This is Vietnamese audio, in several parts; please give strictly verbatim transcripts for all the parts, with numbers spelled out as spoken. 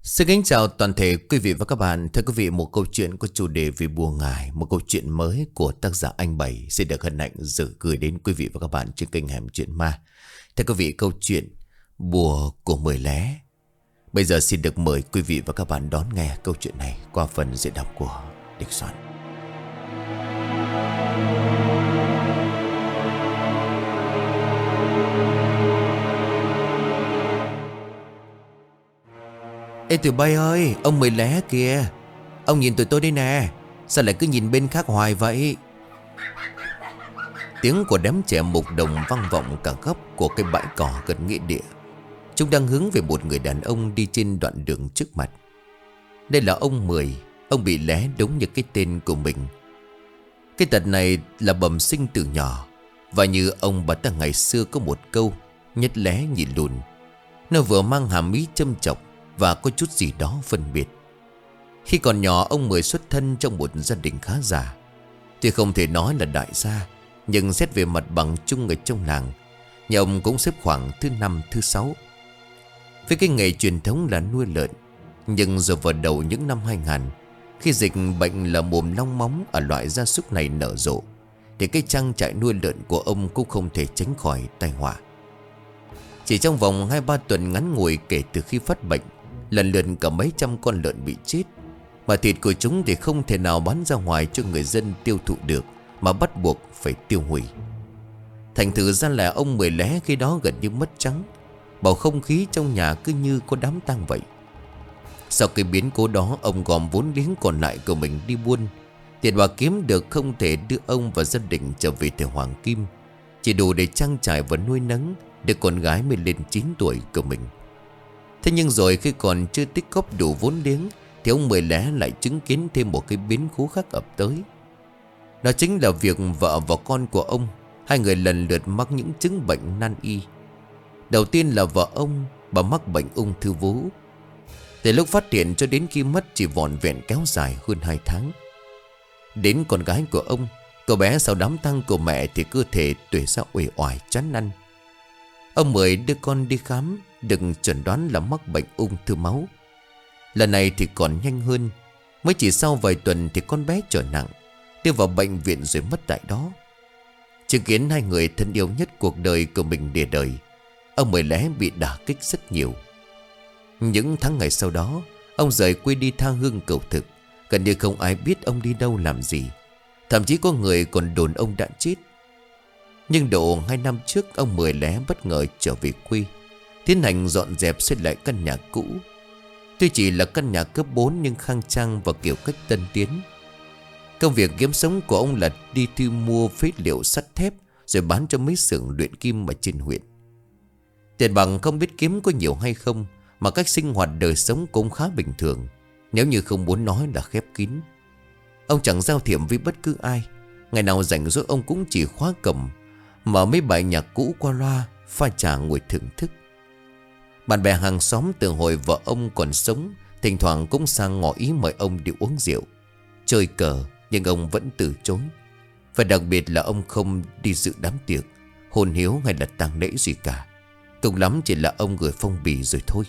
Xin kính chào toàn thể quý vị và các bạn. Thưa quý vị, một câu chuyện có chủ đề về bùa ngải, một câu chuyện mới của tác giả Anh Bảy sẽ được hân hạnh gửi gửi đến quý vị và các bạn trên kênh Hẻm Chuyện Ma. Thưa quý vị, câu chuyện bùa của mười lé. Bây giờ xin được mời quý vị và các bạn đón nghe câu chuyện này qua phần diễn đọc của Địch Soạn. Ê tụi bay ơi, ông mười lé kìa. Ông nhìn tụi tôi đây nè. Sao lại cứ nhìn bên khác hoài vậy? Tiếng của đám trẻ mục đồng vang vọng cả góc của cái bãi cỏ gần nghĩa địa. Chúng đang hướng về một người đàn ông đi trên đoạn đường trước mặt. Đây là ông Mười. Ông bị lé đúng như cái tên của mình. Cái tật này là bẩm sinh từ nhỏ. Và như ông bà ta ngày xưa có một câu: nhất lé nhị lùn. Nó vừa mang hàm ý châm chọc và có chút gì đó phân biệt. Khi còn nhỏ, ông Mười xuất thân trong một gia đình khá giả. Tuy không thể nói là đại gia, nhưng xét về mặt bằng chung ở trong làng, nhà ông cũng xếp khoảng thứ năm, thứ sáu. Với cái nghề truyền thống là nuôi lợn. Nhưng rồi vào đầu những năm hai nghìn, khi dịch bệnh là mồm long móng ở loại gia súc này nở rộ, thì cái trang trại nuôi lợn của ông cũng không thể tránh khỏi tai họa. Chỉ trong vòng hai ba tuần ngắn ngủi kể từ khi phát bệnh, lần lượt cả mấy trăm con lợn bị chết. Mà thịt của chúng thì không thể nào bán ra ngoài cho người dân tiêu thụ được, mà bắt buộc phải tiêu hủy. Thành thử ra là ông Mười lé khi đó gần như mất trắng. Bầu không khí trong nhà cứ như có đám tang vậy. Sau cái biến cố đó, ông gom vốn liếng còn lại của mình đi buôn. Tiền bạc kiếm được không thể đưa ông và gia đình trở về thời Hoàng Kim, chỉ đủ để trang trải và nuôi nấng đứa con gái mới lên chín tuổi của mình. Thế nhưng rồi khi còn chưa tích góp đủ vốn liếng, thì ông Mười lé lại chứng kiến thêm một cái biến cố khác ập tới. Đó chính là việc vợ và con của ông, hai người lần lượt mắc những chứng bệnh nan y. Đầu tiên là vợ ông, bà mắc bệnh ung thư vú. Từ lúc phát hiện cho đến khi mất chỉ vỏn vẹn kéo dài hơn hai tháng. Đến con gái của ông, cậu bé sau đám tang của mẹ thì cơ thể tuệ ra uể oải chán ăn. Ông Mười đưa con đi khám, được chẩn đoán là mắc bệnh ung thư máu. Lần này thì còn nhanh hơn. Mới chỉ sau vài tuần thì con bé trở nặng, đưa vào bệnh viện rồi mất tại đó. Chứng kiến hai người thân yêu nhất cuộc đời của mình để đời, ông Mười lé bị đả kích rất nhiều. Những tháng ngày sau đó, ông rời quê đi tha hương cầu thực. Gần như không ai biết ông đi đâu làm gì. Thậm chí có người còn đồn ông đã chết. Nhưng độ hai năm trước, ông Mười lé bất ngờ trở về quê, tiến hành dọn dẹp xây lại căn nhà cũ. Tuy chỉ là căn nhà cấp bốn nhưng khang trang và kiểu cách tân tiến. Công việc kiếm sống của ông là đi thu mua phế liệu sắt thép rồi bán cho mấy xưởng luyện kim ở trên huyện. Tiền bằng không biết kiếm có nhiều hay không, mà cách sinh hoạt đời sống cũng khá bình thường, nếu như không muốn nói là khép kín. Ông chẳng giao thiệp với bất cứ ai. Ngày nào rảnh rỗi ông cũng chỉ khóa cổng, mở mấy bài nhạc cũ qua loa, pha trà ngồi thưởng thức. Bạn bè hàng xóm từ hồi vợ ông còn sống thỉnh thoảng cũng sang ngỏ ý mời ông đi uống rượu, chơi cờ, nhưng ông vẫn từ chối. Và đặc biệt là ông không đi dự đám tiệc, hôn hiếu hay là tang lễ gì cả. Cùng lắm chỉ là ông gửi phong bì rồi thôi.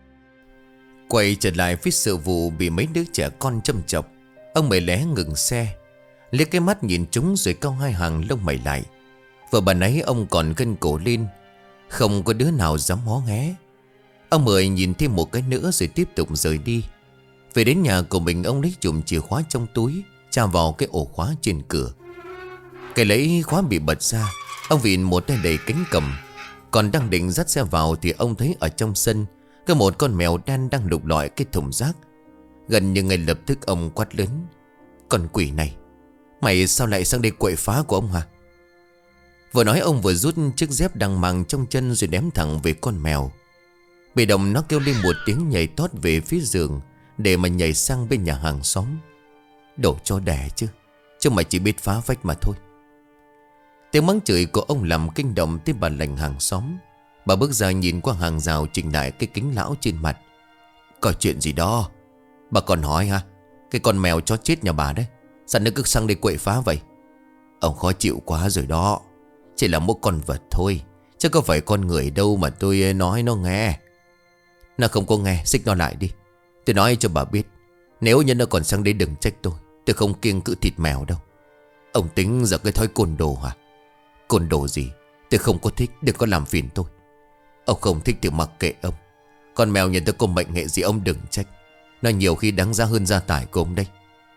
Quay trở lại phía sự vụ bị mấy đứa trẻ con châm chọc, ông Mười lé ngừng xe, liếc cái mắt nhìn chúng rồi cau hai hàng lông mày lại. Vợ bà nấy ông còn gân cổ lên, không có đứa nào dám hó hé. Ông Mười nhìn thêm một cái nữa rồi tiếp tục rời đi. Về đến nhà của mình, ông lấy chùm chìa khóa trong túi, tra vào cái ổ khóa trên cửa. Cái lấy khóa bị bật ra, ông vịn một tay đầy cánh cầm. Còn đang định dắt xe vào thì ông thấy ở trong sân có một con mèo đen đang lục lọi cái thùng rác. Gần như ngay lập tức ông quát lớn: "Con quỷ này, mày sao lại sang đây quậy phá của ông hả?" Vừa nói ông vừa rút chiếc dép đang mang trong chân rồi ném thẳng về con mèo. Bị động nó kêu lên một tiếng, nhảy tót về phía giường để mà nhảy sang bên nhà hàng xóm. Đổ cho đẻ chứ, chứ mày chỉ biết phá vách mà thôi. Tiếng mắng chửi của ông làm kinh động tới bà lành hàng xóm. Bà bước ra nhìn qua hàng rào, chỉnh lại cái kính lão trên mặt. "Có chuyện gì đó? Bà còn hỏi hả? Cái con mèo chó chết nhà bà đấy, sao nó cứ sang đây quậy phá vậy?" "Ông khó chịu quá rồi đó. Chỉ là một con vật thôi, chứ có phải con người đâu mà tôi nói nó nghe." "Nó không có nghe, xích nó lại đi." Tôi nói cho bà biết, nếu như nó còn sang đây đừng trách tôi. Tôi không kiêng cữ thịt mèo đâu. Ông tính giờ cái thói côn đồ hả? Côn đồ gì? Tôi không có thích, đừng có làm phiền tôi. Ông không thích thì mặc kệ ông. Con mèo nhà tôi có mệnh hệ gì ông đừng trách. Nó nhiều khi đáng giá hơn gia tài của ông đây.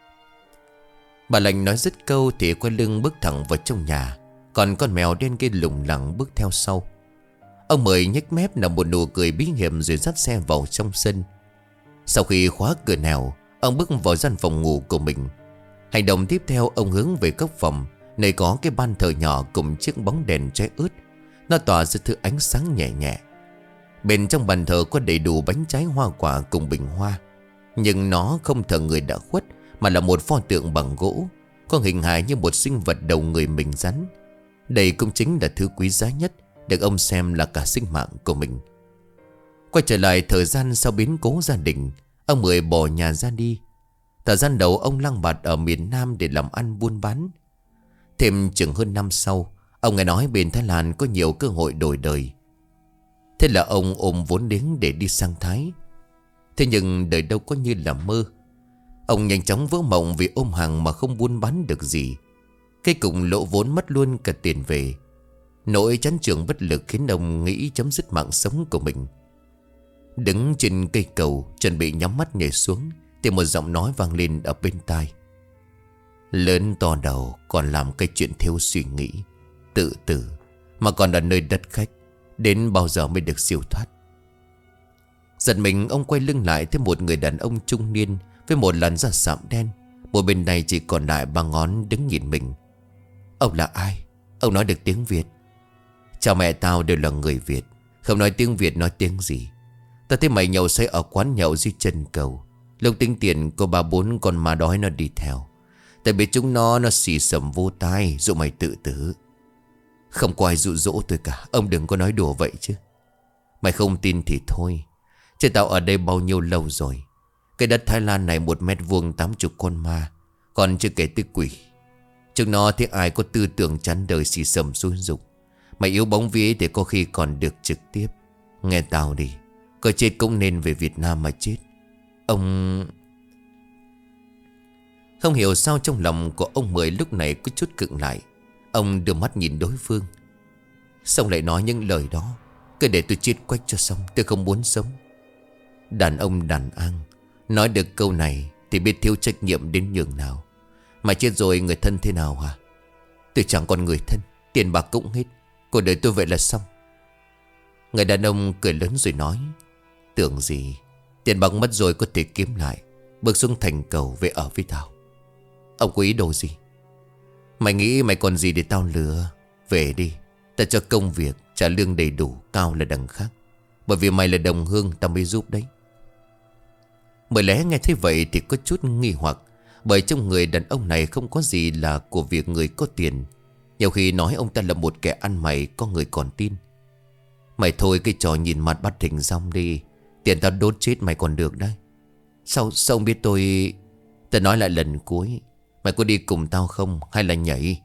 Bà lành nói dứt câu thì quay lưng bước thẳng vào trong nhà. Còn con mèo đen kia lủng lẳng bước theo sau. Ông Mười nhếch mép là một nụ cười bí hiểm rồi dắt xe vào trong sân. Sau khi khóa cửa nào, ông bước vào gian phòng ngủ của mình. Hành động tiếp theo, ông hướng về góc phòng, nơi có cái ban thờ nhỏ cùng chiếc bóng đèn cháy ướt. Nó tỏa ra thứ ánh sáng nhẹ nhẹ. Bên trong bàn thờ có đầy đủ bánh trái hoa quả cùng bình hoa. Nhưng nó không thờ người đã khuất, mà là một pho tượng bằng gỗ, có hình hài như một sinh vật đầu người mình rắn. Đây cũng chính là thứ quý giá nhất, được ông xem là cả sinh mạng của mình. Quay trở lại thời gian sau biến cố gia đình, ông Mười bỏ nhà ra đi. Thời gian đầu ông lang bạt ở miền Nam để làm ăn buôn bán. Thêm chừng hơn năm sau, ông nghe nói bên Thái Lan có nhiều cơ hội đổi đời. Thế là ông ôm vốn liếng để đi sang Thái. Thế nhưng đời đâu có như là mơ. Ông nhanh chóng vỡ mộng vì ôm hàng mà không buôn bán được gì. Cái cùng lỗ vốn mất luôn cả tiền về. Nỗi chán chường bất lực khiến ông nghĩ chấm dứt mạng sống của mình. Đứng trên cây cầu, chuẩn bị nhắm mắt nhảy xuống, thì một giọng nói vang lên ở bên tai. Lớn to đầu còn làm cái chuyện thiếu suy nghĩ, tự tử, mà còn ở nơi đất khách, đến bao giờ mới được siêu thoát. Giật mình ông quay lưng lại, thấy một người đàn ông trung niên với một làn da sạm đen. Một bên này chỉ còn lại ba ngón đứng nhìn mình. Ông là ai? Ông nói được tiếng Việt? Chào mẹ, tao đều là người Việt. Không nói tiếng Việt nói tiếng gì? Tao thấy mày nhậu say ở quán nhậu dưới chân cầu. Lúc tính tiền có ba bốn con ma đói nó đi theo. Tại vì chúng nó Nó xì xầm vô tai dụ mày tự tử. Không có ai dụ dỗ tôi cả. Ông đừng có nói đùa vậy chứ. Mày không tin thì thôi, chứ tao ở đây bao nhiêu lâu rồi. Cái đất Thái Lan này một mét vuông tám chục con ma, còn chưa kể tới quỷ. Chúng nó thấy ai có tư tưởng chán đời xì xầm xúi dục. Mày yếu bóng vía thì có khi còn được trực tiếp. Nghe tao đi, có chết cũng nên về Việt Nam mà chết. Ông... Không hiểu sao trong lòng của ông Mười lúc này có chút cựng lại. Ông đưa mắt nhìn đối phương. Xong lại nói những lời đó. Cứ để tôi chết quách cho xong, tôi không muốn sống. Đàn ông đàn an, nói được câu này thì biết thiếu trách nhiệm đến nhường nào. Mà chết rồi người thân thế nào hả? Tôi chẳng còn người thân, tiền bạc cũng hết, cuộc đời tôi vậy là xong. Người đàn ông cười lớn rồi nói. Tưởng gì, tiền bạc mất rồi có thể kiếm lại. Bước xuống thành cầu về ở với tao. Ông có ý đồ gì? Mày nghĩ mày còn gì để tao lừa? Về đi, tao cho công việc, trả lương đầy đủ, cao là đằng khác. Bởi vì mày là đồng hương tao mới giúp đấy. Bởi lẽ nghe thấy vậy thì có chút nghi hoặc. Bởi trong người đàn ông này không có gì là của việc người có tiền. Nhiều khi nói ông ta là một kẻ ăn mày, có người còn tin. Mày thôi cái trò nhìn mặt bắt hình xong đi. Tiền tao đốt chết mày còn được đấy. Sao, sao ông biết tôi... Tao nói lại lần cuối, mày có đi cùng tao không hay là nhảy?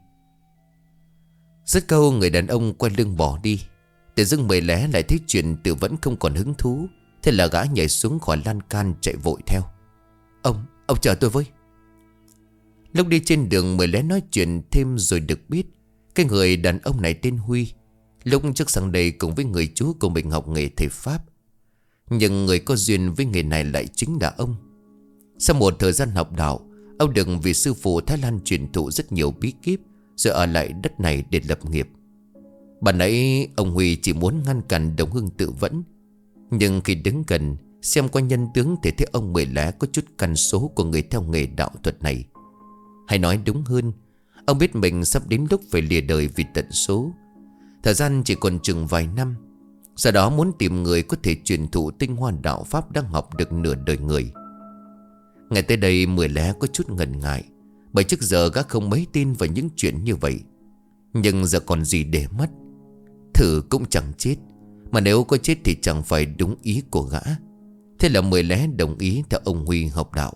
Dứt câu người đàn ông quay lưng bỏ đi. Tự dưng Mười lé lại thấy chuyện tự vẫn không còn hứng thú. Thế là gã nhảy xuống khỏi lan can chạy vội theo. Ông, ông chờ tôi với. Lúc đi trên đường Mười lé nói chuyện thêm rồi được biết cái người đàn ông này tên Huy. Lúc trước sang đây cùng với người chú của mình học nghề thầy Pháp. Nhưng người có duyên với nghề này lại chính là ông. Sau một thời gian học đạo, ông được vị sư phụ Thái Lan truyền thụ rất nhiều bí kíp, rồi ở lại đất này để lập nghiệp. Ban nãy ông Huy chỉ muốn ngăn cản Đồng Hưng tự vẫn. Nhưng khi đứng gần xem qua nhân tướng thì thấy ông Mười lé có chút căn số của người theo nghề đạo thuật này. Hay nói đúng hơn, ông biết mình sắp đến lúc phải lìa đời vì tận số. Thời gian chỉ còn chừng vài năm. Do đó muốn tìm người có thể truyền thụ tinh hoa đạo Pháp đang học được nửa đời người. Ngày tới đây Mười lé có chút ngần ngại, bởi trước giờ gã không mấy tin vào những chuyện như vậy. Nhưng giờ còn gì để mất. Thử cũng chẳng chết, mà nếu có chết thì chẳng phải đúng ý của gã. Thế là Mười lé đồng ý theo ông Huy học đạo.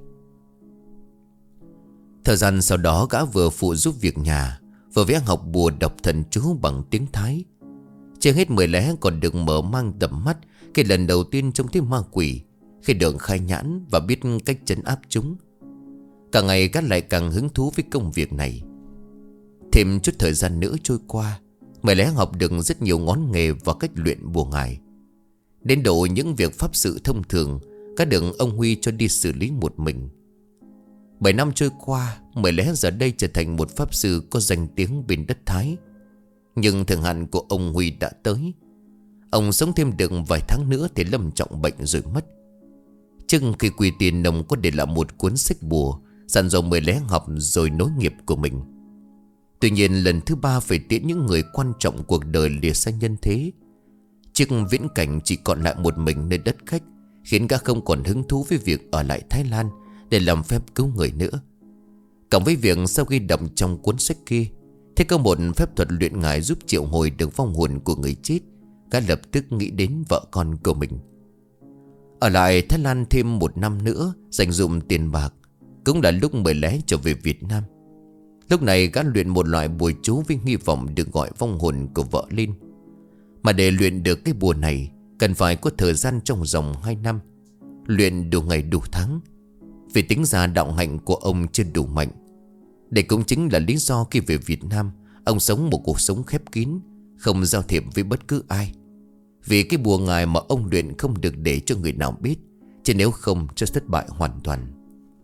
Thời gian sau đó gã vừa phụ giúp việc nhà, vừa vẽ học bùa đọc thần chú bằng tiếng Thái. Chưa hết Mười lé còn được mở mang tầm mắt cái lần đầu tiên trông thấy ma quỷ. khi được khai nhãn và biết cách trấn áp chúng. Càng ngày gã lại càng hứng thú với công việc này. Thêm chút thời gian nữa trôi qua, Mười Lé học được rất nhiều ngón nghề và cách luyện bùa ngải. Đến độ những việc pháp sự thông thường các đường ông Huy cho đi xử lý một mình. Bảy năm trôi qua, Mười Lé giờ đây trở thành một pháp sư có danh tiếng bên đất Thái. Nhưng thời hạn của ông Huy đã tới. Ông sống thêm được vài tháng nữa thì lâm trọng bệnh rồi mất. Trước khi quy tiền, ông có để lại một cuốn sách bùa dặn dò Mười Lé học rồi nối nghiệp của mình. Tuy nhiên lần thứ ba phải tiễn những người quan trọng cuộc đời lìa xa nhân thế. Chiếc viễn cảnh chỉ còn lại một mình nơi đất khách khiến gã không còn hứng thú với việc ở lại Thái Lan để làm phép cứu người nữa. Cộng với việc sau khi đọc trong cuốn sách kia thấy có một phép thuật luyện ngải giúp triệu hồi được vong hồn của người chết, gã lập tức nghĩ đến vợ con của mình. Ở lại Thái Lan thêm một năm nữa, dành dụm tiền bạc, cũng là lúc Mười Lé trở về Việt Nam. Lúc này gã luyện một loại bùa chú với hy vọng được gọi vong hồn của vợ lên. Mà để luyện được cái bùa này cần phải có thời gian trong vòng hai năm, luyện đủ ngày đủ tháng. Vì tính ra đạo hạnh của ông chưa đủ mạnh. Đây cũng chính là lý do khi về Việt Nam ông sống một cuộc sống khép kín, không giao thiệp với bất cứ ai. Vì cái bùa ngải mà ông luyện không được để cho người nào biết, chứ nếu không cho thất bại hoàn toàn.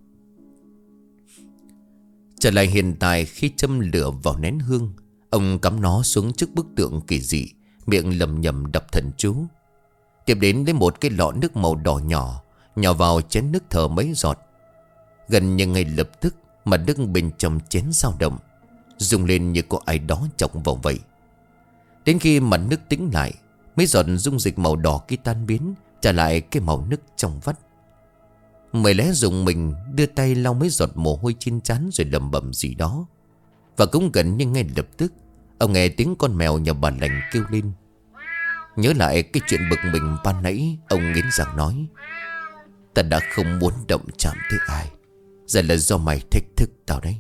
Trở lại hiện tại, khi châm lửa vào nén hương, ông cắm nó xuống trước bức tượng kỳ dị, miệng lầm nhầm đọc thần chú. Tiếp đến lấy một cái lọ nước màu đỏ nhỏ, nhỏ vào chén nước thở mấy giọt. Gần như ngay lập tức mà nước bên trong chén dao động, rung lên như có ai đó chọc vào vậy. Đến khi mặt nước tĩnh lại, mấy giọt dung dịch màu đỏ kia tan biến, trả lại cái màu nước trong vắt. Mười Lé dùng mình đưa tay lau mấy giọt mồ hôi trên trán rồi lẩm bẩm gì đó. Và cũng gần như ngay lập tức ông nghe tiếng con mèo nhà bà Lành kêu lên. Nhớ lại cái chuyện bực mình ban nãy, ông nghiến răng nói: ta đã không muốn động chạm tới ai, giờ là do mày thách thức tao đấy.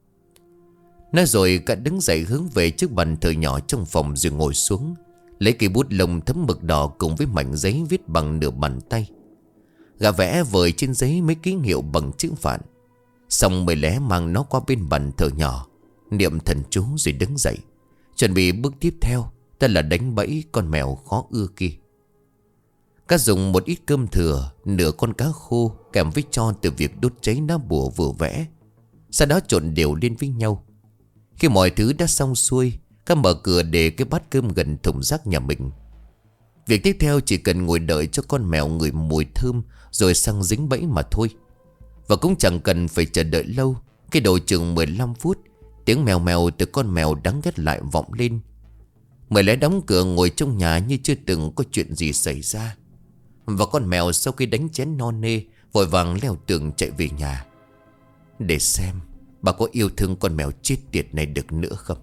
Nói rồi cả đứng dậy hướng về chiếc bàn thờ nhỏ trong phòng rồi ngồi xuống, lấy cây bút lông thấm mực đỏ cùng với mảnh giấy viết bằng nửa bàn tay. Gã vẽ vời trên giấy mấy ký hiệu bằng chữ phạn. Xong Mười Lé mang nó qua bên bàn thờ nhỏ, niệm thần chú rồi đứng dậy, chuẩn bị bước tiếp theo, tức là đánh bẫy con mèo khó ưa kia. Gã dùng một ít cơm thừa, nửa con cá khô kèm với tro từ việc đốt cháy lá bùa vừa vẽ, sau đó trộn đều lên với nhau. Khi mọi thứ đã xong xuôi, gã mở cửa để cái bát cơm gần thùng rác nhà mình. Việc tiếp theo chỉ cần ngồi đợi cho con mèo ngửi mùi thơm rồi sang dính bẫy mà thôi. Và cũng chẳng cần phải chờ đợi lâu. Cái độ chừng mười lăm phút, tiếng mèo mèo từ con mèo đáng ghét lại vọng lên. Mười Lé đóng cửa ngồi trong nhà như chưa từng có chuyện gì xảy ra. Và con mèo sau khi đánh chén no nê vội vàng leo tường chạy về nhà. Để xem bà có yêu thương con mèo chết tiệt này được nữa không.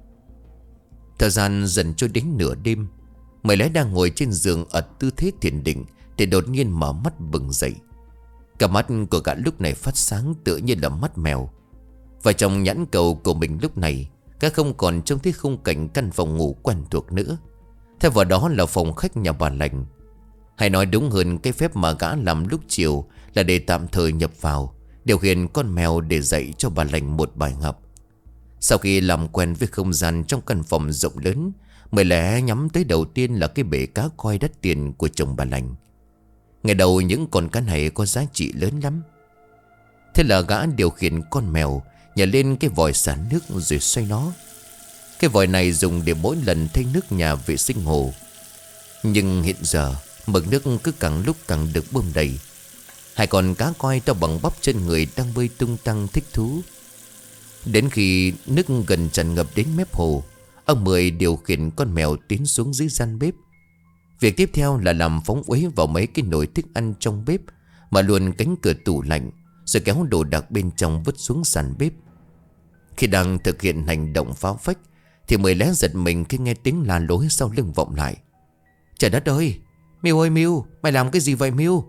Thời gian dần trôi đến nửa đêm. Mười Lé đang ngồi trên giường ở tư thế thiền định thì đột nhiên mở mắt bừng dậy. Cả mắt của gã lúc này phát sáng tựa như là mắt mèo. Và trong nhãn cầu của mình lúc này, gã không còn trông thấy khung cảnh căn phòng ngủ quen thuộc nữa. Thay vào đó là phòng khách nhà bà Lành. Hay nói đúng hơn, cái phép mà gã làm lúc chiều là để tạm thời nhập vào, điều khiển con mèo để dạy cho bà Lành một bài học. Sau khi làm quen với không gian trong căn phòng rộng lớn, Mười Lé nhắm tới đầu tiên là cái bể cá koi đắt tiền của chồng bà Lành. Ngày đầu những con cá này có giá trị lớn lắm. Thế là gã điều khiển con mèo nhảy lên cái vòi xả nước rồi xoay nó. Cái vòi này dùng để mỗi lần thay nước nhà vệ sinh hồ. Nhưng hiện giờ mực nước cứ càng lúc càng được bơm đầy. Hai con cá coi to bằng bắp chân người đang bơi tung tăng thích thú. Đến khi nước gần tràn ngập đến mép hồ, ông Mười điều khiển con mèo tiến xuống dưới gian bếp. Việc tiếp theo là làm phóng uế vào mấy cái nồi thức ăn trong bếp, mà luôn cánh cửa tủ lạnh, rồi kéo đồ đạc bên trong vứt xuống sàn bếp. Khi đang thực hiện hành động phá phách thì Mười Lé giật mình khi nghe tiếng la lối sau lưng vọng lại. Trời đất ơi, Miu ơi Miu, mày làm cái gì vậy Miu?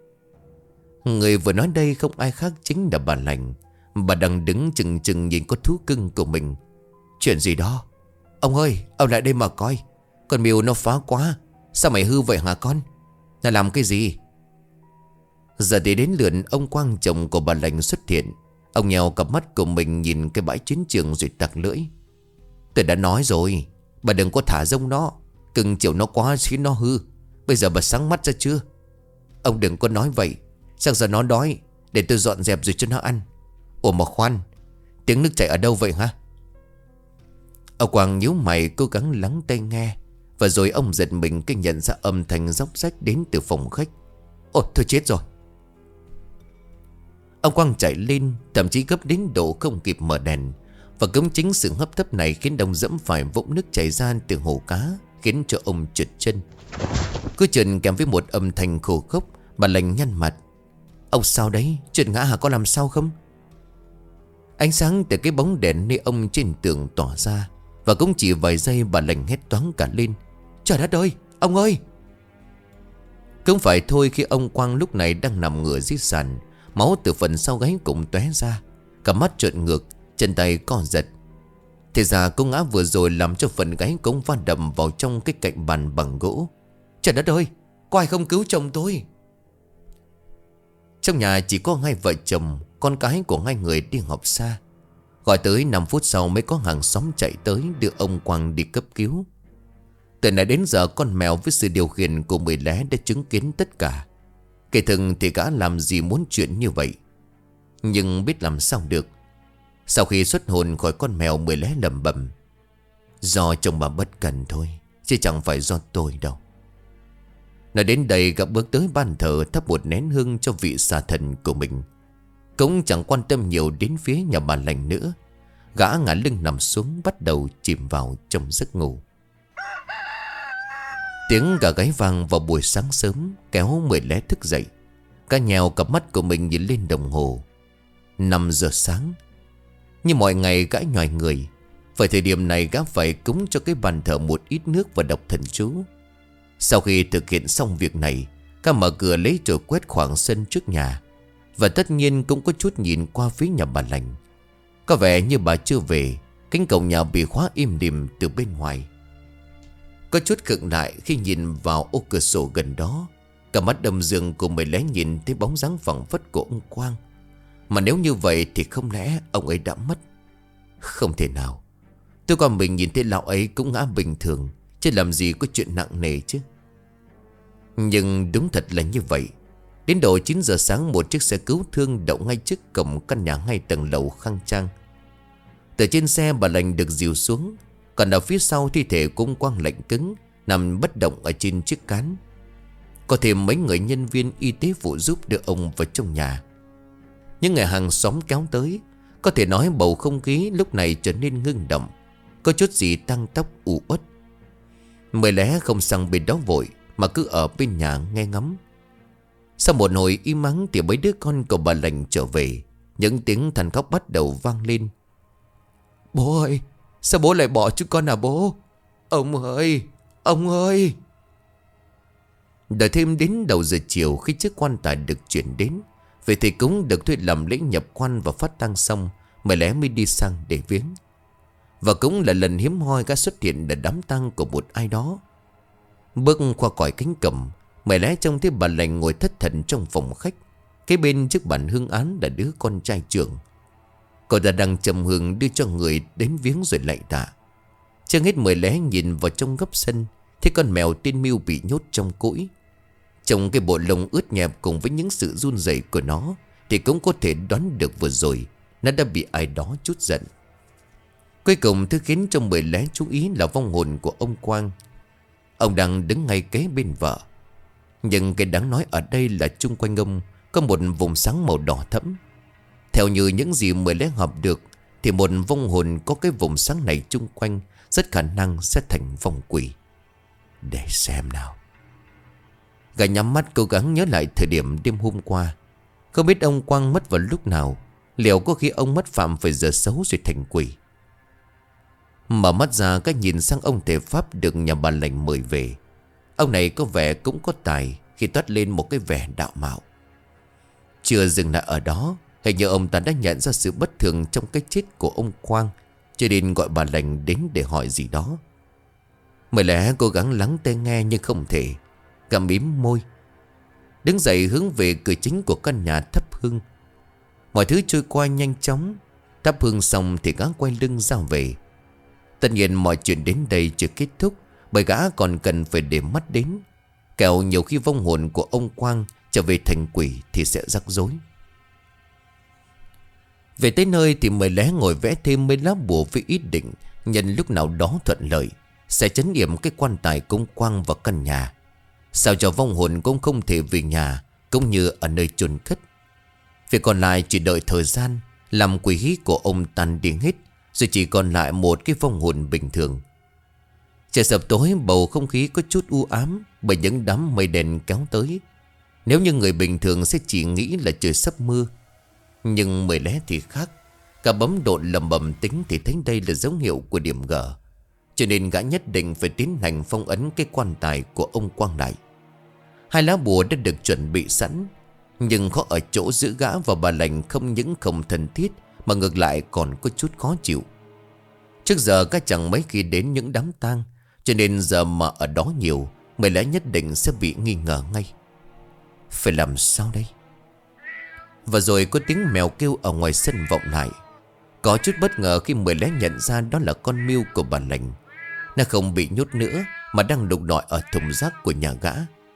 Người vừa nói đây không ai khác chính là bà Lành. Bà đang đứng chừng chừng nhìn con thú cưng của mình. Chuyện gì đó? Ông ơi, ông lại đây mà coi. Con Miu nó phá quá. Sao mày hư vậy hả con? Nó làm cái gì? Giờ thì đến lượt ông Quang chồng của bà Lành xuất hiện. Ông nheo cặp mắt của mình nhìn cái bãi chiến trường rồi tặc lưỡi. Tôi đã nói rồi, bà đừng có thả rông nó. Cưng chiều nó quá khiến nó hư. Bây giờ bà sáng mắt ra chưa? Ông đừng có nói vậy. Chắc giờ nó đói, để tôi dọn dẹp rồi cho nó ăn. Ủa mà khoan, tiếng nước chảy ở đâu vậy hả? Ông Quang nhíu mày cố gắng lắng tai nghe. Và rồi ông giật mình khi nhận ra âm thanh róc rách đến từ phòng khách. Ôi thôi chết rồi. Ông Quang chạy lên, thậm chí gấp đến độ không kịp mở đèn. Và cũng chính sự hấp tấp này khiến ông dẫm phải vũng nước chảy ra từ hồ cá, khiến cho ông trượt chân. Cứ trượt kèm với một âm thanh khô khốc. Bà Lành nhăn mặt. Ông sao đấy, trượt ngã hả, có làm sao không? Ánh sáng từ cái bóng đèn nơi ông trên tường tỏa ra. Và cũng chỉ vài giây bà Lành hét toáng cả lên. Trời đất ơi, ông ơi! Cũng phải thôi khi ông Quang lúc này đang nằm ngửa dưới sàn. Máu từ phần sau gáy cũng tóe ra. Cả mắt trợn ngược, chân tay co giật. Thì ra cú ngã vừa rồi làm cho phần gáy cũng va đầm vào trong cái cạnh bàn bằng gỗ. Trời đất ơi, có ai không cứu chồng tôi? Trong nhà chỉ có hai vợ chồng, con cái của hai người đi học xa. Gọi tới năm phút sau mới có hàng xóm chạy tới đưa ông Quang đi cấp cứu. Từ nãy đến giờ con mèo với sự điều khiển của mười lé đã chứng kiến tất cả. Kể từng thì gã làm gì muốn chuyện như vậy. Nhưng biết làm sao được. Sau khi xuất hồn khỏi con mèo, mười lé lẩm bẩm. Do chồng bà bất cẩn thôi, chứ chẳng phải do tôi đâu. Nói đến đây gã bước tới ban thờ thắp một nén hương cho vị xà thần của mình. Cũng chẳng quan tâm nhiều đến phía nhà bà Lành nữa. Gã ngả lưng nằm xuống, bắt đầu chìm vào trong giấc ngủ. Tiếng gà gáy vang vào buổi sáng sớm kéo mười lé thức dậy. Cả nhèo cặp mắt của mình nhìn lên đồng hồ. Năm giờ sáng. Như mọi ngày gã nhòi người. Phải thời điểm này gã phải cúng cho cái bàn thờ một ít nước và đọc thần chú. Sau khi thực hiện xong việc này, gã mở cửa lấy chổi quét khoảng sân trước nhà. Và tất nhiên cũng có chút nhìn qua phía nhà bà Lành. Có vẻ như bà chưa về. Cánh cổng nhà bị khóa im đìm từ bên ngoài. Có chút khựng lại khi nhìn vào ô cửa sổ gần đó. Cả mắt đầm giường của mười lé nhìn thấy bóng dáng phẳng phất của ông Quang. Mà nếu như vậy thì không lẽ ông ấy đã mất? Không thể nào. Tôi còn mình nhìn thấy lão ấy cũng ngã bình thường, chứ làm gì có chuyện nặng nề chứ. Nhưng đúng thật là như vậy. Đến độ chín giờ sáng, một chiếc xe cứu thương đậu ngay trước cổng căn nhà hai tầng lầu khang trang. Từ trên xe bà Lành được dìu xuống. Còn ở phía sau thi thể của ông Quang lạnh cứng, nằm bất động ở trên chiếc cán. Có thêm mấy người nhân viên y tế phụ giúp đưa ông vào trong nhà. Những người hàng xóm kéo tới. Có thể nói bầu không khí lúc này trở nên ngưng động. Có chút gì tăng tóc u uất. Mười lé không sang bên đó vội, mà cứ ở bên nhà nghe ngắm. Sau một hồi im ắng thì mấy đứa con của bà Lành trở về. Những tiếng than khóc bắt đầu vang lên. Bố ơi, sao bố lại bỏ chúng con à bố? Ông ơi, ông ơi. Đợi thêm đến đầu giờ chiều, khi chiếc quan tài được chuyển đến, về thì cũng được thuê làm lễ nhập quan và phát tang xong, mười lé mới đi sang để viếng. Và cũng là lần hiếm hoi gã xuất hiện ở đám tang của một ai đó. Bước qua còi cánh cổng, mười lé trông thấy bà Lành ngồi thất thần trong phòng khách. Cái bên trước bàn hương án là đứa con trai trưởng. Cậu ta đang trầm hương đưa cho người đến viếng rồi lạy tạ. Chưa hết mười lé nhìn vào trong góc sân, thấy con mèo tên Miu bị nhốt trong cũi. Trong cái bộ lông ướt nhẹp cùng với những sự run rẩy của nó, thì cũng có thể đoán được vừa rồi nó đã bị ai đó trút giận. Cuối cùng thứ khiến cho mười lé chú ý là vong hồn của ông Quang. Ông đang đứng ngay kế bên vợ. Nhưng cái đáng nói ở đây là chung quanh ông có một vùng sáng màu đỏ thẫm. Theo như những gì mười lé học được, thì một vong hồn có cái vùng sáng này chung quanh rất khả năng sẽ thành vong quỷ. Để xem nào. Gã nhắm mắt cố gắng nhớ lại thời điểm đêm hôm qua. Không biết ông Quang mất vào lúc nào. Liệu có khi ông mất phạm phải giờ xấu rồi thành quỷ. Mở mắt ra, cái nhìn sang ông thầy Pháp được nhà bà Lành mời về. Ông này có vẻ cũng có tài khi toát lên một cái vẻ đạo mạo. Chưa dừng lại ở đó, hình như ông ta đã nhận ra sự bất thường trong cái chết của ông Quang, cho nên gọi bà Lành đến để hỏi gì đó. Mười lẽ cố gắng lắng tai nghe nhưng không thể. Gã mím môi. đứng dậy hướng về cửa chính của căn nhà thắp hương. Mọi thứ trôi qua nhanh chóng. Thắp hương xong thì gã quay lưng ra về. Tất nhiên mọi chuyện đến đây chưa kết thúc, bởi gã còn cần phải để mắt đến. Kẻo nhiều khi vong hồn của ông Quang trở về thành quỷ thì sẽ rắc rối. Về tới nơi thì Mười Lé ngồi vẽ thêm mấy lá bùa với ý định nhân lúc nào đó thuận lợi sẽ trấn yểm cái quan tài công Quang vào căn nhà, sao cho vong hồn cũng không thể về nhà, cũng như ở nơi chôn cất. Việc còn lại chỉ đợi thời gian làm quỷ khí của ông tan đi hết, rồi chỉ còn lại một cái vong hồn bình thường. Trời sập tối, bầu không khí có chút u ám bởi những đám mây đen kéo tới. Nếu như người bình thường sẽ chỉ nghĩ là trời sắp mưa, nhưng Mười Lé thì khác. Cả bấm độn lầm bầm tính thì thấy đây là dấu hiệu của điểm G, cho nên gã nhất định phải tiến hành phong ấn cái quan tài của ông Quang lại. Hai lá bùa đã được chuẩn bị sẵn, nhưng khó ở chỗ giữa gã và bà Lành không những không thân thiết mà ngược lại còn có chút khó chịu. Trước giờ các chẳng mấy khi đến những đám tang, cho nên giờ mà ở đó nhiều, Mười Lé nhất định sẽ bị nghi ngờ ngay. Phải làm sao đây? Và rồi có tiếng mèo kêu ở ngoài sân vọng lại. Có chút bất ngờ khi Mười Lé nhận ra đó là con Miu của bà Lành. Nó không bị nhốt nữa mà đang đục đọi ở thùng rác của nhà gã.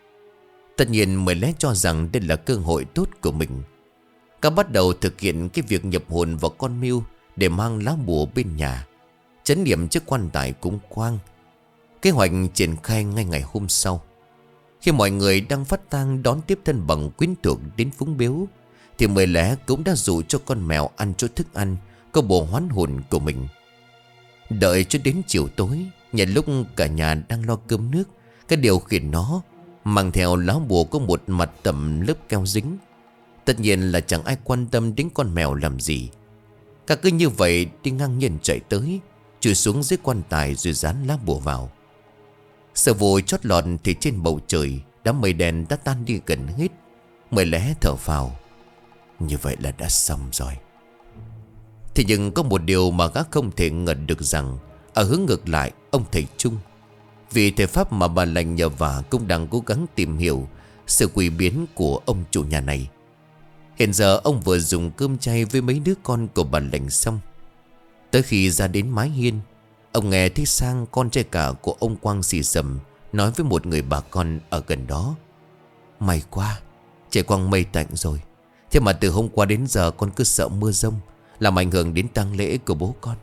Tất nhiên Mười Lé cho rằng đây là cơ hội tốt của mình. Cả bắt đầu thực hiện cái việc nhập hồn vào con Miu để mang lá bùa bên nhà, trấn yểm trước quan tài cúng Quang. Kế hoạch triển khai ngay ngày hôm sau. Khi mọi người đang phát tang đón tiếp thân bằng quyến thuộc đến phúng biếu, thì Mười Lé cũng đã dụ cho con mèo ăn chỗ thức ăn có bùa hoán hồn của mình. Đợi cho đến chiều tối, nhận lúc cả nhà đang lo cơm nước, cái điều khiển nó mang theo lá bùa có một mặt tẩm lớp keo dính. Tất nhiên là chẳng ai quan tâm đến con mèo làm gì. Cả cứ như vậy đi ngang nhiên chạy tới, chui xuống dưới quan tài rồi dán lá bùa vào. Sợ vội chót lọt thì trên bầu trời đám mây đen đã tan đi gần hết. Mười Lé thở phào, như vậy là đã xong rồi. Thì nhưng có một điều mà gã không thể ngờ được rằng ở hướng ngược lại, ông thầy Trung, vì thể pháp mà bà Lành nhờ vả, cũng đang cố gắng tìm hiểu sự quỷ biến của ông chủ nhà này. Hiện giờ ông vừa dùng cơm chay với mấy đứa con của bà Lành xong. Tới khi ra đến mái hiên, ông nghe thấy Sang, con trai cả của ông Quang, xì xầm nói với một người bà con ở gần đó: "May quá, trời quang mây tạnh rồi. Thế mà từ hôm qua đến giờ con cứ sợ mưa giông, làm ảnh hưởng đến tang lễ của bố con."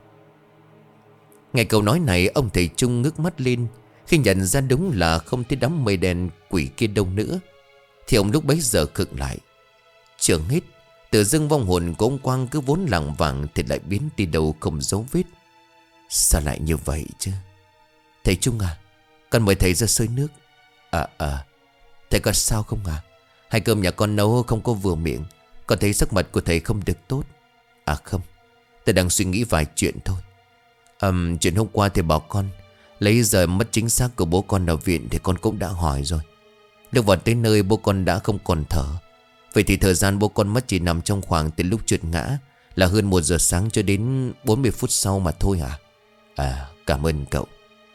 Nghe câu nói này, ông thầy Trung ngước mắt lên. Khi nhận ra đúng là không thấy đám mây đen quỷ kia đâu nữa, thì ông lúc bấy giờ khựng lại. Trường hết, tự dưng vong hồn của ông Quang cứ vốn lảng vảng thì lại biến đi đâu không dấu vết. Sao lại như vậy chứ? "Thầy Trung à, con mời thầy ra xơi nước." À à Thầy có sao không à? Hay cơm nhà con nấu không có vừa miệng? Con thấy sắc mặt của thầy không được tốt." "À không, tôi đang suy nghĩ vài chuyện thôi. um, Chuyện hôm qua thầy bảo con lấy giờ mất chính xác của bố con ở viện thì con cũng đã hỏi rồi. Lúc vào tới nơi bố con đã không còn thở. Vậy thì thời gian bố con mất chỉ nằm trong khoảng từ lúc trượt ngã là hơn một giờ sáng cho đến bốn mươi phút sau mà thôi hả?" "À, cảm ơn cậu."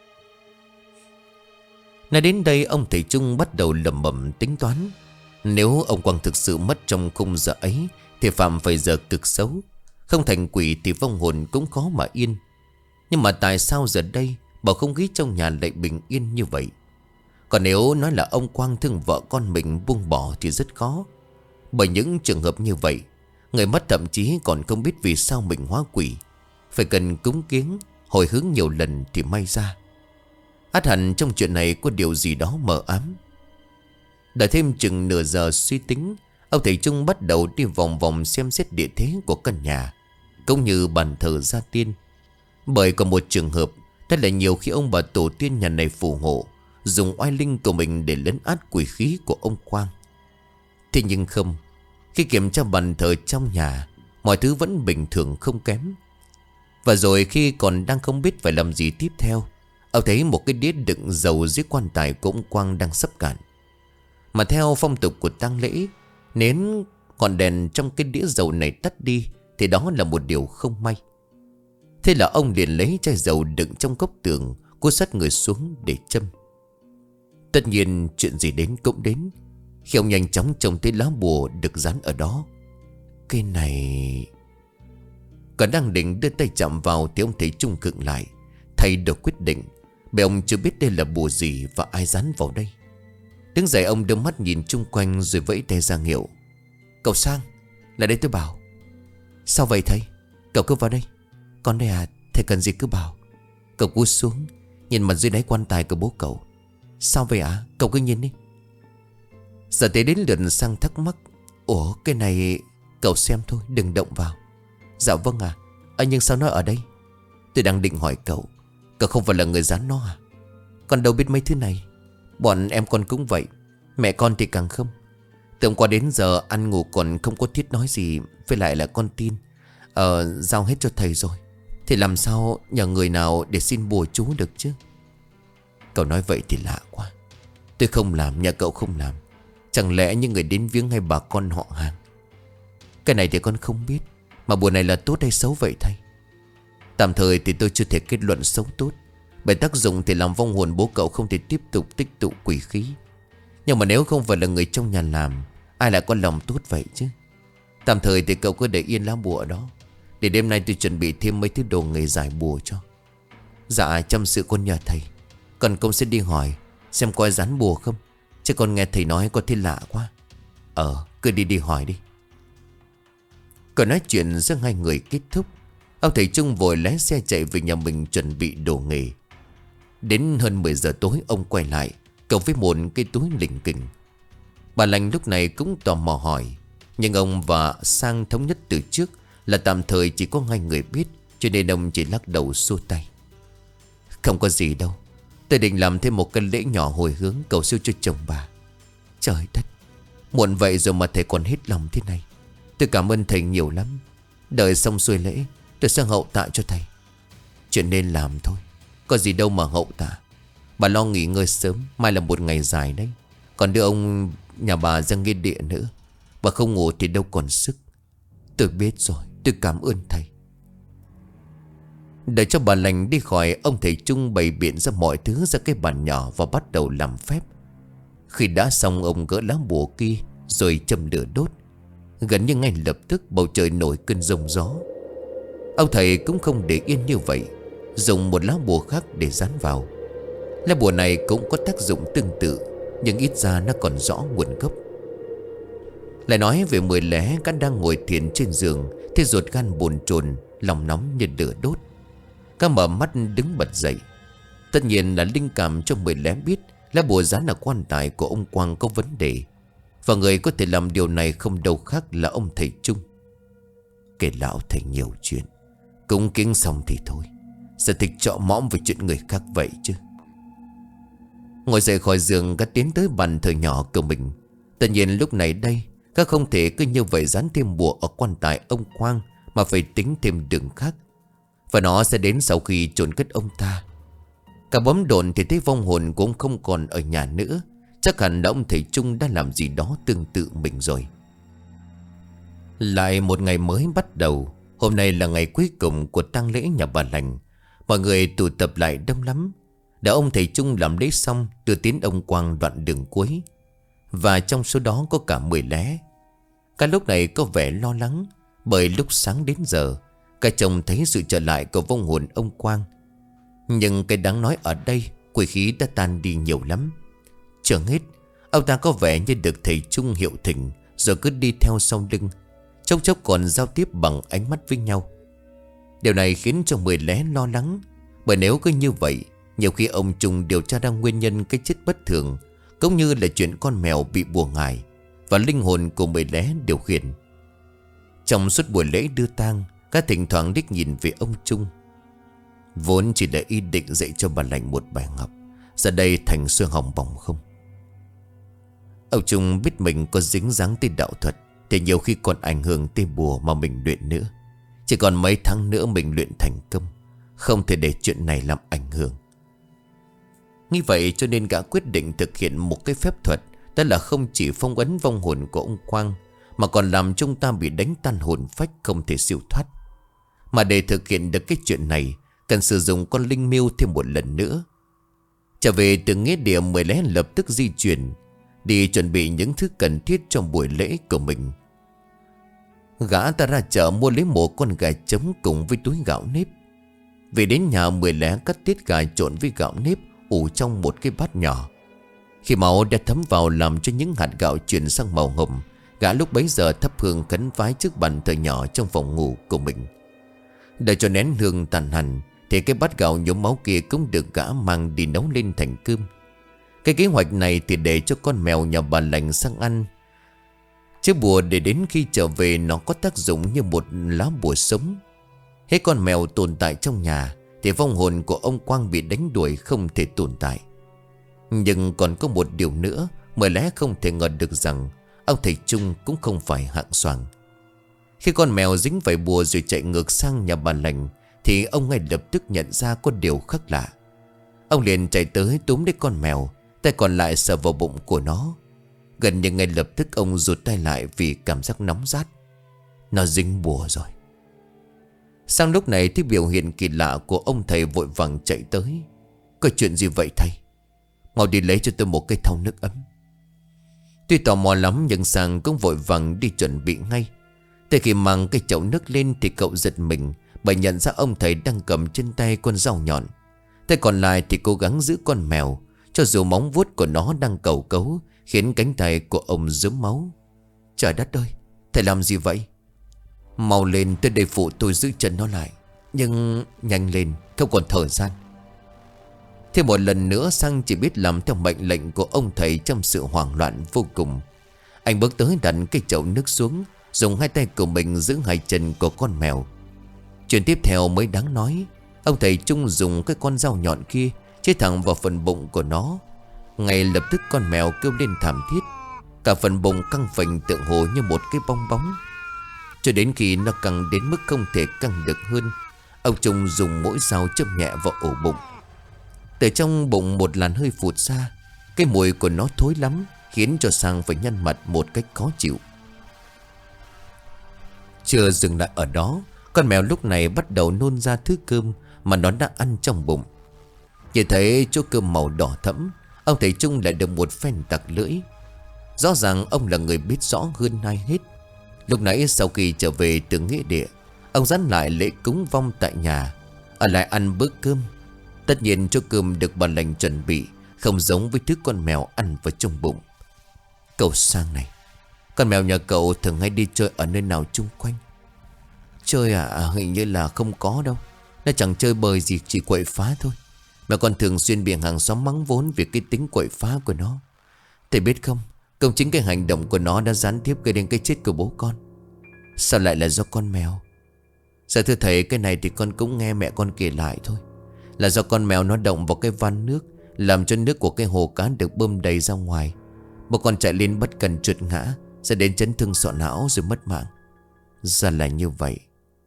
Nói đến đây, ông thầy Trung bắt đầu lẩm bẩm tính toán. Nếu ông Quang thực sự mất trong khung giờ ấy thì phạm phải giờ cực xấu. Không thành quỷ thì vong hồn cũng khó mà yên. Nhưng mà tại sao giờ đây bầu không khí trong nhà lại bình yên như vậy? Còn nếu nói là ông Quang thương vợ con mình buông bỏ thì rất khó. Bởi những trường hợp như vậy, người mất thậm chí còn không biết vì sao mình hóa quỷ, phải cần cúng kiếng hồi hướng nhiều lần thì may ra. Ắt hẳn trong chuyện này có điều gì đó mờ ám. Đợi thêm chừng nửa giờ suy tính, ông thầy Trung bắt đầu đi vòng vòng xem xét địa thế của căn nhà, cũng như bàn thờ gia tiên. Bởi còn một trường hợp, đó là nhiều khi ông bà tổ tiên nhà này phù hộ, dùng oai linh của mình để lấn át quỷ khí của ông Quang. Thế nhưng không, khi kiểm tra bàn thờ trong nhà, mọi thứ vẫn bình thường không kém. Và rồi khi còn đang không biết phải làm gì tiếp theo, ông thấy một cái đĩa đựng dầu dưới quan tài của ông Quang đang sắp cạn. Mà theo phong tục của tang lễ, nến ngọn đèn trong cái đĩa dầu này tắt đi thì đó là một điều không may. Thế là ông liền lấy chai dầu đựng trong góc tường, cúi sát người xuống để châm. Tất nhiên chuyện gì đến cũng đến. Khi ông nhanh chóng trông thấy lá bùa được dán ở đó. Cái này... Còn đang định đưa tay chạm vào thì ông thầy Trung khựng lại, thay đổi quyết định. Bởi ông chưa biết đây là bùa gì và ai dán vào đây. Đứng dậy ông đưa mắt nhìn chung quanh rồi vẫy tay ra hiệu. Cậu Sang, lại đây tôi bảo. Sao vậy thầy? Cậu cứ vào đây. Con đây à, thầy cần gì cứ bảo. Cậu cúi xuống, nhìn mặt dưới đáy quan tài của bố cậu. Sao vậy ạ? À? Cậu cứ nhìn đi. Giờ tới đến lượt Sang thắc mắc. Ủa cái này... Cậu xem thôi, đừng động vào. Dạ vâng à, à nhưng sao nó ở đây? Tôi đang định hỏi cậu. Cậu không phải là người dán nó à? Con đâu biết mấy thứ này. Bọn em con cũng vậy. Mẹ con thì càng không. Từ hôm qua đến giờ ăn ngủ còn không có thiết nói gì. Với lại là con tin Ờ giao hết cho thầy rồi. Thì làm sao nhờ người nào để xin bùa chú được chứ? Cậu nói vậy thì lạ quá. Tôi không làm, nhà cậu không làm. Chẳng lẽ những người đến viếng hay bà con họ hàng? Cái này thì con không biết. Mà bùa này là tốt hay xấu vậy thầy? Tạm thời thì tôi chưa thể kết luận xấu tốt. Bởi tác dụng thì làm vong hồn bố cậu không thể tiếp tục tích tụ quỷ khí. Nhưng mà nếu không phải là người trong nhà làm, ai lại có lòng tốt vậy chứ? Tạm thời thì cậu cứ để yên lá bùa đó. Để đêm nay tôi chuẩn bị thêm mấy thứ đồ nghề giải bùa cho. Dạ chăm sự con nhờ thầy. Còn công sẽ đi hỏi xem có ai dán bùa không. Chứ con nghe thầy nói có thấy lạ quá. Ờ cứ đi đi hỏi đi. Cậu nói chuyện giữa hai người kết thúc. Ông thầy Trung vội lái xe chạy về nhà mình chuẩn bị đồ nghề. Đến hơn mười giờ tối ông quay lại, cậu với một cái túi lỉnh kỉnh. Bà Lành lúc này cũng tò mò hỏi. Nhưng ông và Sang thống nhất từ trước là tạm thời chỉ có hai người biết, cho nên ông chỉ lắc đầu xua tay. Không có gì đâu. Tôi định làm thêm một cái lễ nhỏ hồi hướng cầu siêu cho chồng bà. Trời đất, muộn vậy rồi mà thầy còn hết lòng thế này. Tôi cảm ơn thầy nhiều lắm. Đợi xong xuôi lễ tôi sẽ hậu tạ cho thầy. Chuyện nên làm thôi, có gì đâu mà hậu tạ. Bà lo nghỉ ngơi sớm, mai là một ngày dài đấy. Còn đưa ông nhà bà ra nghĩa địa nữa. Bà không ngủ thì đâu còn sức. Tôi biết rồi, tôi cảm ơn thầy. Để cho bà Lành đi khỏi, ông thầy Trung bày biện ra mọi thứ ra cái bàn nhỏ và bắt đầu làm phép. Khi đã xong ông gỡ lá bùa kia rồi châm lửa đốt. Gần như ngay lập tức bầu trời nổi cơn giông gió. Ông thầy cũng không để yên như vậy, dùng một lá bùa khác để dán vào. Lá bùa này cũng có tác dụng tương tự, nhưng ít ra nó còn rõ nguồn gốc. Lại nói về mười lé Cát đang ngồi thiền trên giường, thì ruột gan bồn chồn, lòng nóng như lửa đốt. Các mở mắt đứng bật dậy. Tất nhiên là linh cảm cho mười lé biết lá bùa dán ở quan tài của ông Quang có vấn đề. Và người có thể làm điều này không đâu khác là ông thầy Trung. Kể lão thầy nhiều chuyện, cúng kính xong thì thôi, sẽ thích trọ mõm về chuyện người khác vậy chứ. Ngồi dậy khỏi giường, Cát tiến tới bàn thờ nhỏ của mình. Tất nhiên lúc này đây các không thể cứ như vậy dán thêm bùa ở quan tài ông Quang, mà phải tính thêm đường khác. Và nó sẽ đến sau khi chôn cất ông ta. Cả bấm đồn thì thấy vong hồn của ông không còn ở nhà nữa. Chắc hẳn là ông thầy Trung đã làm gì đó tương tự mình rồi. Lại một ngày mới bắt đầu. Hôm nay là ngày cuối cùng của tang lễ nhà bà Lành. Mọi người tụ tập lại đông lắm. Đã ông thầy Trung làm lễ xong, đưa tiến ông Quang đoạn đường cuối. Và trong số đó có cả mười lé. Cả lúc này có vẻ lo lắng, bởi lúc sáng đến giờ cả chồng thấy sự trở lại của vong hồn ông Quang. Nhưng cái đáng nói ở đây, quỷ khí đã tan đi nhiều lắm. Chưa hết, ông ta có vẻ như được thầy Trung hiệu thỉnh, rồi cứ đi theo sau lưng, chốc chốc còn giao tiếp bằng ánh mắt với nhau. Điều này khiến cho mười lé lo lắng. Bởi nếu cứ như vậy, nhiều khi ông Trung điều tra ra nguyên nhân cái chết bất thường, cũng như là chuyện con mèo bị bùa ngải và linh hồn của mười lé điều khiển. Trong suốt buổi lễ đưa tang, các thỉnh thoảng đích nhìn về ông Trung. Vốn chỉ là ý định dạy cho bà Lành một bài học, giờ đây thành xương hỏng bỏng không. Ông Trung biết mình có dính dáng tới đạo thuật, thì nhiều khi còn ảnh hưởng tới bùa mà mình luyện nữa. Chỉ còn mấy tháng nữa mình luyện thành công, không thể để chuyện này làm ảnh hưởng. Như vậy cho nên gã quyết định thực hiện một cái phép thuật. Đó là không chỉ phong ấn vong hồn của ông Quang, mà còn làm chúng ta bị đánh tan hồn phách, không thể siêu thoát. Mà để thực hiện được cái chuyện này, cần sử dụng con linh miêu thêm một lần nữa. Trở về từ nghĩa địa, mười lé lập tức di chuyển. đi chuẩn bị những thứ cần thiết trong buổi lễ của mình. Gã ta ra chợ mua lấy một con gà trống cùng với túi gạo nếp. Về đến nhà, Mười Lé cắt tiết gà trộn với gạo nếp ủ trong một cái bát nhỏ. Khi máu đã thấm vào làm cho những hạt gạo chuyển sang màu hồng, gã lúc bấy giờ thắp hương khấn vái trước bàn thờ nhỏ trong phòng ngủ của mình. Đợi cho nén hương tàn hẳn thì cái bát gạo nhuốm máu kia cũng được gã mang đi nấu lên thành cơm. Cái kế hoạch này thì để cho con mèo nhà bà lành sang ăn, chứ bùa để đến khi trở về nó có tác dụng như một lá bùa sống. Hết con mèo tồn tại trong nhà thì vong hồn của ông Quang bị đánh đuổi không thể tồn tại. Nhưng còn có một điều nữa Mười Lé không thể ngờ được rằng ông thầy Trung cũng không phải hạng xoàng. Khi con mèo dính phải bùa rồi chạy ngược sang nhà bà lành thì ông ngay lập tức nhận ra có điều khác lạ. Ông liền chạy tới túm lấy con mèo, tay còn lại sờ vào bụng của nó. Gần như ngay lập tức ông rụt tay lại vì cảm giác nóng rát. Nó dính bùa rồi. Sang lúc này thì biểu hiện kỳ lạ của ông thầy vội vàng chạy tới. Có chuyện gì vậy thầy? Mau đi lấy cho tôi một cái thau nước ấm. Tuy tò mò lắm nhưng Sang cũng vội vàng đi chuẩn bị ngay. Tới khi mang cái chậu nước lên thì cậu giật mình bởi nhận ra ông thầy đang cầm trên tay con dao nhọn. Tay còn lại thì cố gắng giữ con mèo, cho dù móng vuốt của nó đang cầu cấu, khiến cánh tay của ông rớm máu. Trời đất ơi, thầy làm gì vậy? Mau lên, tới đây phụ tôi giữ chân nó lại. Nhưng nhanh lên, không còn thời gian. Thêm một lần nữa Sang chỉ biết làm theo mệnh lệnh của ông thầy trong sự hoảng loạn vô cùng. Anh bước tới đặt cái chậu nước xuống, dùng hai tay của mình giữ hai chân của con mèo. Chuyện tiếp theo mới đáng nói. Ông thầy Trung dùng cái con dao nhọn kia chế thẳng vào phần bụng của nó. Ngay lập tức con mèo kêu lên thảm thiết. Cả phần bụng căng phình tựa hồ như một cái bong bóng. Cho đến khi nó căng đến mức không thể căng được hơn, ông Trung dùng mũi dao châm nhẹ vào ổ bụng. Từ trong bụng một làn hơi phụt ra. Cái mùi của nó thối lắm, khiến cho Sang phải nhăn mặt một cách khó chịu. Chưa dừng lại ở đó, con mèo lúc này bắt đầu nôn ra thứ cơm mà nó đã ăn trong bụng. Chỉ thấy chỗ cơm màu đỏ thẫm, ông thầy Trung lại được một phen tặc lưỡi. Rõ ràng ông là người biết rõ hơn ai hết. Lúc nãy sau khi trở về từ nghĩa địa, ông dán lại lễ cúng vong tại nhà, ở lại ăn bữa cơm. Tất nhiên chỗ cơm được bà lành chuẩn bị không giống với thứ con mèo ăn vào trong bụng. Cậu Sang này, con mèo nhà cậu thường hay đi chơi ở nơi nào chung quanh? Chơi à? à hình như là không có đâu. Nó chẳng chơi bời gì, chỉ quậy phá thôi. Mà còn thường xuyên bị hàng xóm mắng vốn vì cái tính quậy phá của nó. Thầy biết không, công chính cái hành động của nó đã gián tiếp gây đến cái chết của bố con. Sao lại là do con mèo? Dạ thưa thầy, cái này thì con cũng nghe mẹ con kể lại thôi. Là do con mèo nó động vào cái van nước, làm cho nước của cái hồ cá được bơm đầy ra ngoài. Một con chạy lên bất cần trượt ngã, sẽ đến chấn thương sọ não rồi mất mạng. Ra là như vậy.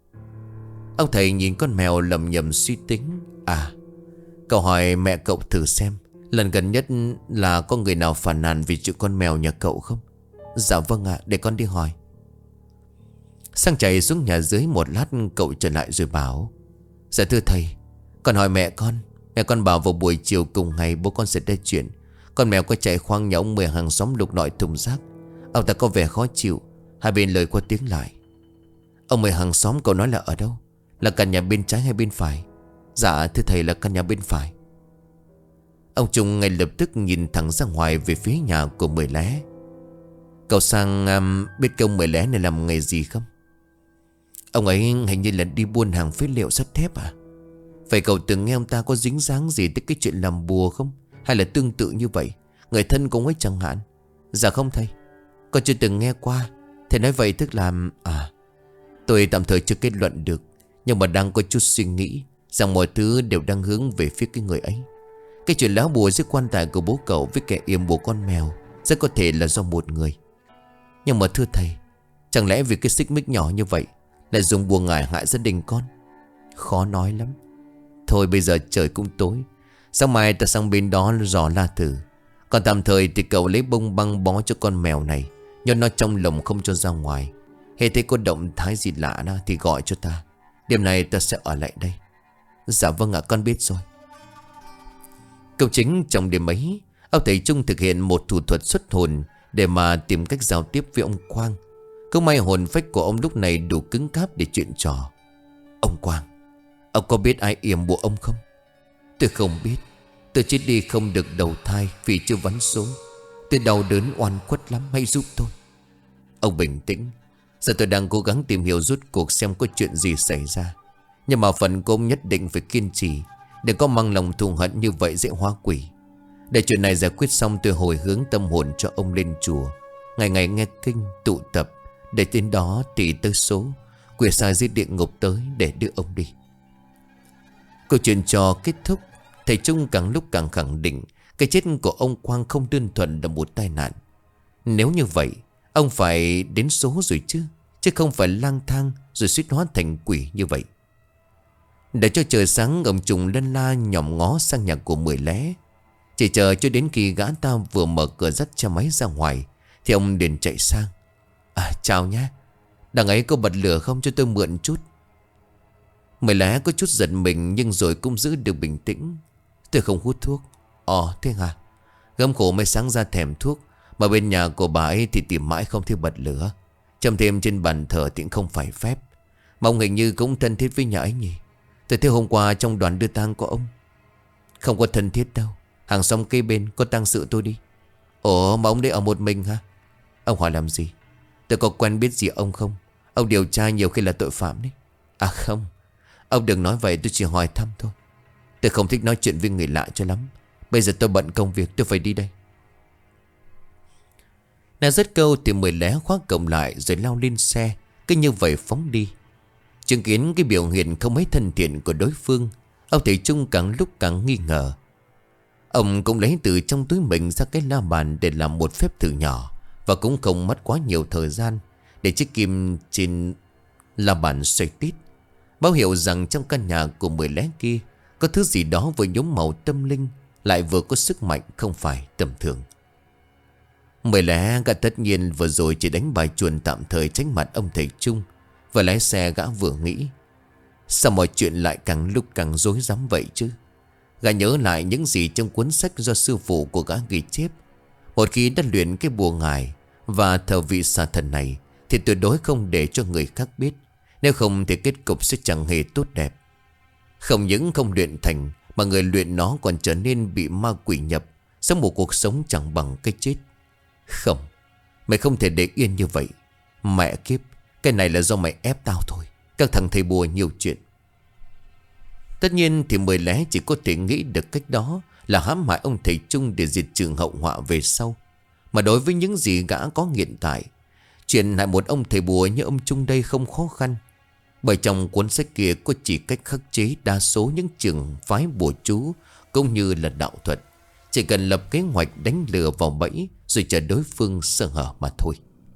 Ông thầy nhìn con mèo lầm nhầm suy tính. À, cậu hỏi mẹ cậu thử xem, lần gần nhất là có người nào phàn nàn vì chuyện con mèo nhà cậu không? Dạ vâng ạ, để con đi hỏi. Sang chạy xuống nhà dưới một lát, cậu trở lại rồi bảo: Dạ thưa thầy, con hỏi mẹ con. Mẹ con bảo vào buổi chiều cùng ngày bố con sẽ ra chuyện. Con mèo có chạy khoang nhà ông Mười hàng xóm lục lọi thùng rác. Ông ta có vẻ khó chịu. Hai bên lời qua tiếng lại. Ông Mười hàng xóm cậu nói là ở đâu? Là căn nhà bên trái hay bên phải? Dạ thưa thầy, là căn nhà bên phải. Ông Trung ngay lập tức nhìn thẳng ra ngoài về phía nhà của Mười Lé. Cậu Sang um, biết cái ông Mười Lé này làm nghề gì không? Ông ấy hình như là đi buôn hàng phế liệu sắt thép à? Vậy cậu từng nghe ông ta có dính dáng gì tới cái chuyện làm bùa không? Hay là tương tự như vậy, người thân cũng ấy chẳng hạn? Dạ không thầy, con chưa từng nghe qua. Thầy nói vậy tức là... À, tôi tạm thời chưa kết luận được, nhưng mà đang có chút suy nghĩ rằng mọi thứ đều đang hướng về phía cái người ấy. Cái chuyện lá bùa dưới quan tài của bố cậu với kẻ yểm bùa con mèo rất có thể là do một người. Nhưng mà thưa thầy, chẳng lẽ vì cái xích mích nhỏ như vậy lại dùng bùa ngải hại gia đình con? Khó nói lắm. Thôi bây giờ trời cũng tối, sáng mai ta sang bên đó dò la thử. Còn tạm thời thì cậu lấy bông băng bó cho con mèo này, nhốt nó trong lồng không cho ra ngoài. Hễ thấy có động thái gì lạ đó thì gọi cho ta. Đêm này ta sẽ ở lại đây. Dạ vâng ạ, con biết rồi. Cậu chính trong đêm ấy, Ông thầy Trung thực hiện một thủ thuật xuất hồn để mà tìm cách giao tiếp với ông Quang. Cũng may hồn phách của ông lúc này đủ cứng cáp để chuyện trò. Ông Quang, ông có biết ai yểm bùa ông không? Tôi không biết. Tôi chết đi không được đầu thai vì chưa vắn số. Tôi đau đớn oan khuất lắm, hãy giúp tôi. Ông bình tĩnh. Giờ tôi đang cố gắng tìm hiểu rốt cuộc xem có chuyện gì xảy ra. Nhưng mà phần của ông nhất định phải kiên trì. Đừng có mang lòng thù hận như vậy dễ hóa quỷ. Để chuyện này giải quyết xong, tôi hồi hướng tâm hồn cho ông lên chùa, ngày ngày nghe kinh tụ tập. Để đến đó thì tới số quỷ sai dưới địa ngục tới để đưa ông đi. Câu chuyện trò kết thúc. Thầy Trung càng lúc càng khẳng định cái chết của ông Quang không đơn thuần là một tai nạn. Nếu như vậy, ông phải đến số rồi chứ, chứ không phải lang thang rồi suýt hóa thành quỷ như vậy. Để cho trời sáng, ông Trùng lân la nhòm ngó sang nhà của Mười Lé. Chỉ chờ cho đến khi gã ta vừa mở cửa dắt xe máy ra ngoài thì ông liền chạy sang. À chào nhé, đằng ấy có bật lửa không, cho tôi mượn chút. Mười Lé có chút giận mình nhưng rồi cũng giữ được bình tĩnh. Tôi không hút thuốc. Ồ thế hả? Gấm khổ mới sáng ra thèm thuốc. Mà bên nhà của bà ấy thì tìm mãi không thấy bật lửa. Châm thêm trên bàn thờ thì không phải phép. Mà ông hình như cũng thân thiết với nhà ấy nhỉ? Tôi thấy hôm qua trong đoàn đưa tang của ông. Không có thân thiết đâu. Hàng xóm kế bên có tang sự tôi đi. Ồ mà ông đấy ở một mình hả? Ông hỏi làm gì? Tôi có quen biết gì ông không? Ông điều tra nhiều khi là tội phạm đấy. À không, ông đừng nói vậy, tôi chỉ hỏi thăm thôi. Tôi không thích nói chuyện với người lạ cho lắm. Bây giờ tôi bận công việc, tôi phải đi đây. Nói dứt câu thì Mười Lé khóa cổng lại rồi lao lên xe, cứ như vậy phóng đi. Chứng kiến cái biểu hiện không mấy thân thiện của đối phương, ông thầy Trung càng lúc càng nghi ngờ. Ông cũng lấy từ trong túi mình ra cái la bàn để làm một phép thử nhỏ, và cũng không mất quá nhiều thời gian để chiếc kim trên la bàn xoay tít, báo hiệu rằng trong căn nhà của Mười Lé kia có thứ gì đó với nhóm màu tâm linh, lại vừa có sức mạnh không phải tầm thường. Mười Lé gã tất nhiên vừa rồi chỉ đánh bài chuồn tạm thời tránh mặt ông thầy Trung. Và lái xe gã vừa nghĩ, sao mọi chuyện lại càng lúc càng rối rắm vậy chứ? Gã nhớ lại những gì trong cuốn sách do sư phụ của gã ghi chép. Một khi đã luyện cái bùa ngải và thờ vị xà thần này thì tuyệt đối không để cho người khác biết. Nếu không thì kết cục sẽ chẳng hề tốt đẹp. Không những không luyện thành, mà người luyện nó còn trở nên bị ma quỷ nhập, sống một cuộc sống chẳng bằng cái chết. Không, mày không thể để yên như vậy. Mẹ kiếp, cái này là do mày ép tao thôi. Các thằng thầy bùa nhiều chuyện. Tất nhiên thì Mười Lé chỉ có thể nghĩ được cách đó là hãm hại ông thầy Trung để diệt trừ hậu họa về sau. Mà đối với những gì gã có hiện tại, chuyện hại một ông thầy bùa như ông Trung đây không khó khăn. Bởi trong cuốn sách kia có chỉ cách khắc chế đa số những trường phái bùa chú cũng như là đạo thuật. Chỉ cần lập kế hoạch đánh lừa vào bẫy rồi chờ đối phương sơ hở mà thôi.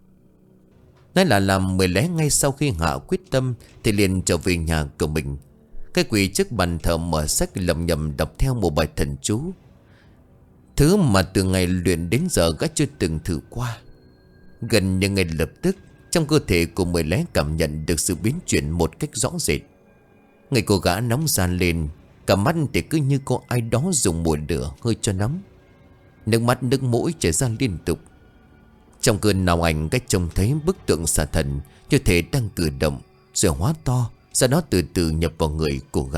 Nói là làm Mười Lé ngay sau khi hạ quyết tâm thì liền trở về nhà của mình. Cái quỷ trước bàn thờ mở sách lầm nhầm đọc theo một bài thần chú, thứ mà từ ngày luyện đến giờ gã chưa từng thử qua. Gần như ngay lập tức, trong cơ thể của Mười Lé cảm nhận được sự biến chuyển một cách rõ rệt. Người của gã nóng ran lên, cả mắt thì cứ như có ai đó dùng mùi lửa hơi cho nóng. Nước mắt nước mũi chảy ra liên tục. Trong cơn nào ảnh, cách trông thấy bức tượng xà thần như thể đang cử động rồi hóa to, sau đó từ từ nhập vào người của gã.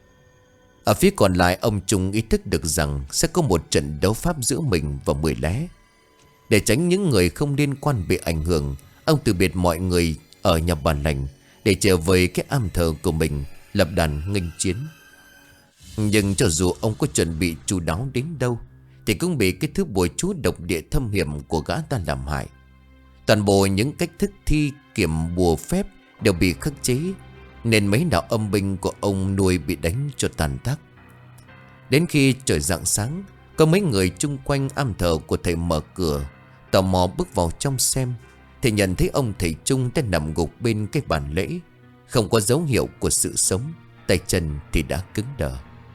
Ở phía còn lại, ông Trung ý thức được rằng sẽ có một trận đấu pháp giữa mình và Mười Lé. Để tránh những người không liên quan bị ảnh hưởng, ông từ biệt mọi người ở nhà bà lành để trở về cái am thờ của mình, lập đàn nghênh chiến. Nhưng cho dù ông có chuẩn bị chu đáo đến đâu thì cũng bị cái thứ bùa chú độc địa thâm hiểm của gã ta làm hại. Toàn bộ những cách thức thi kiểm bùa phép đều bị khắc chế, nên mấy đạo âm binh của ông nuôi bị đánh cho tàn tác. Đến khi trời rạng sáng, có mấy người chung quanh am thờ của thầy mở cửa, tò mò bước vào trong xem, thì nhận thấy ông thầy Trung đang nằm gục bên cái bàn lễ, không có dấu hiệu của sự sống, tay chân thì đã cứng đờ.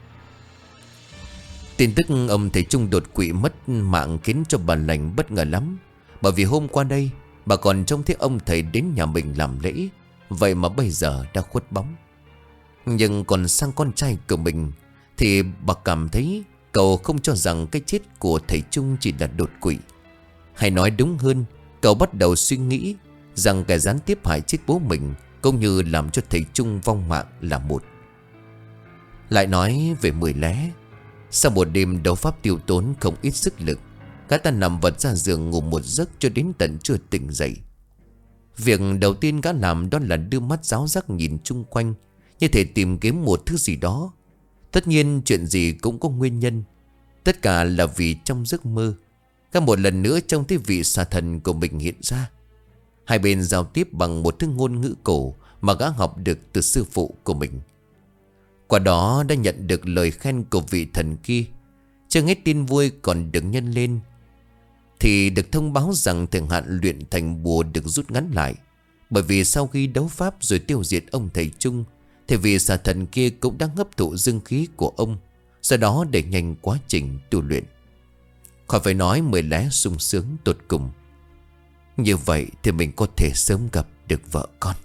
Tin tức ông thầy Trung đột quỵ mất mạng khiến cho bà lành bất ngờ lắm. Bởi vì hôm qua đây bà còn trông thấy ông thầy đến nhà mình làm lễ, vậy mà bây giờ đã khuất bóng. Nhưng còn sang con trai của mình thì bà cảm thấy cậu không cho rằng cái chết của thầy Trung chỉ là đột quỵ. Hay nói đúng hơn, cậu bắt đầu suy nghĩ rằng kẻ gián tiếp hại chết bố mình cũng như làm cho thầy Trung vong mạng là một. Lại nói về Mười Lé. Sau một đêm đấu pháp tiêu tốn không ít sức lực, gã ta nằm vật ra giường ngủ một giấc cho đến tận trưa tỉnh dậy. Việc đầu tiên gã làm đó là đưa mắt ráo rắc nhìn chung quanh, như thể tìm kiếm một thứ gì đó. Tất nhiên chuyện gì cũng có nguyên nhân. Tất cả là vì trong giấc mơ, gã một lần nữa trông thấy vị xà thần của mình hiện ra. Hai bên giao tiếp bằng một thứ ngôn ngữ cổ mà gã học được từ sư phụ của mình. Qua đó đã nhận được lời khen của vị thần kia. Chưa hết tin vui còn được nhân lên, thì được thông báo rằng thời hạn luyện thành bùa được rút ngắn lại. Bởi vì sau khi đấu pháp rồi tiêu diệt ông thầy Trung, thì vị xà thần kia cũng đang hấp thụ dương khí của ông, sau đó đẩy nhanh quá trình tu luyện. Khỏi phải nói Mười Lé sung sướng tột cùng. Như vậy thì mình có thể sớm gặp được vợ con.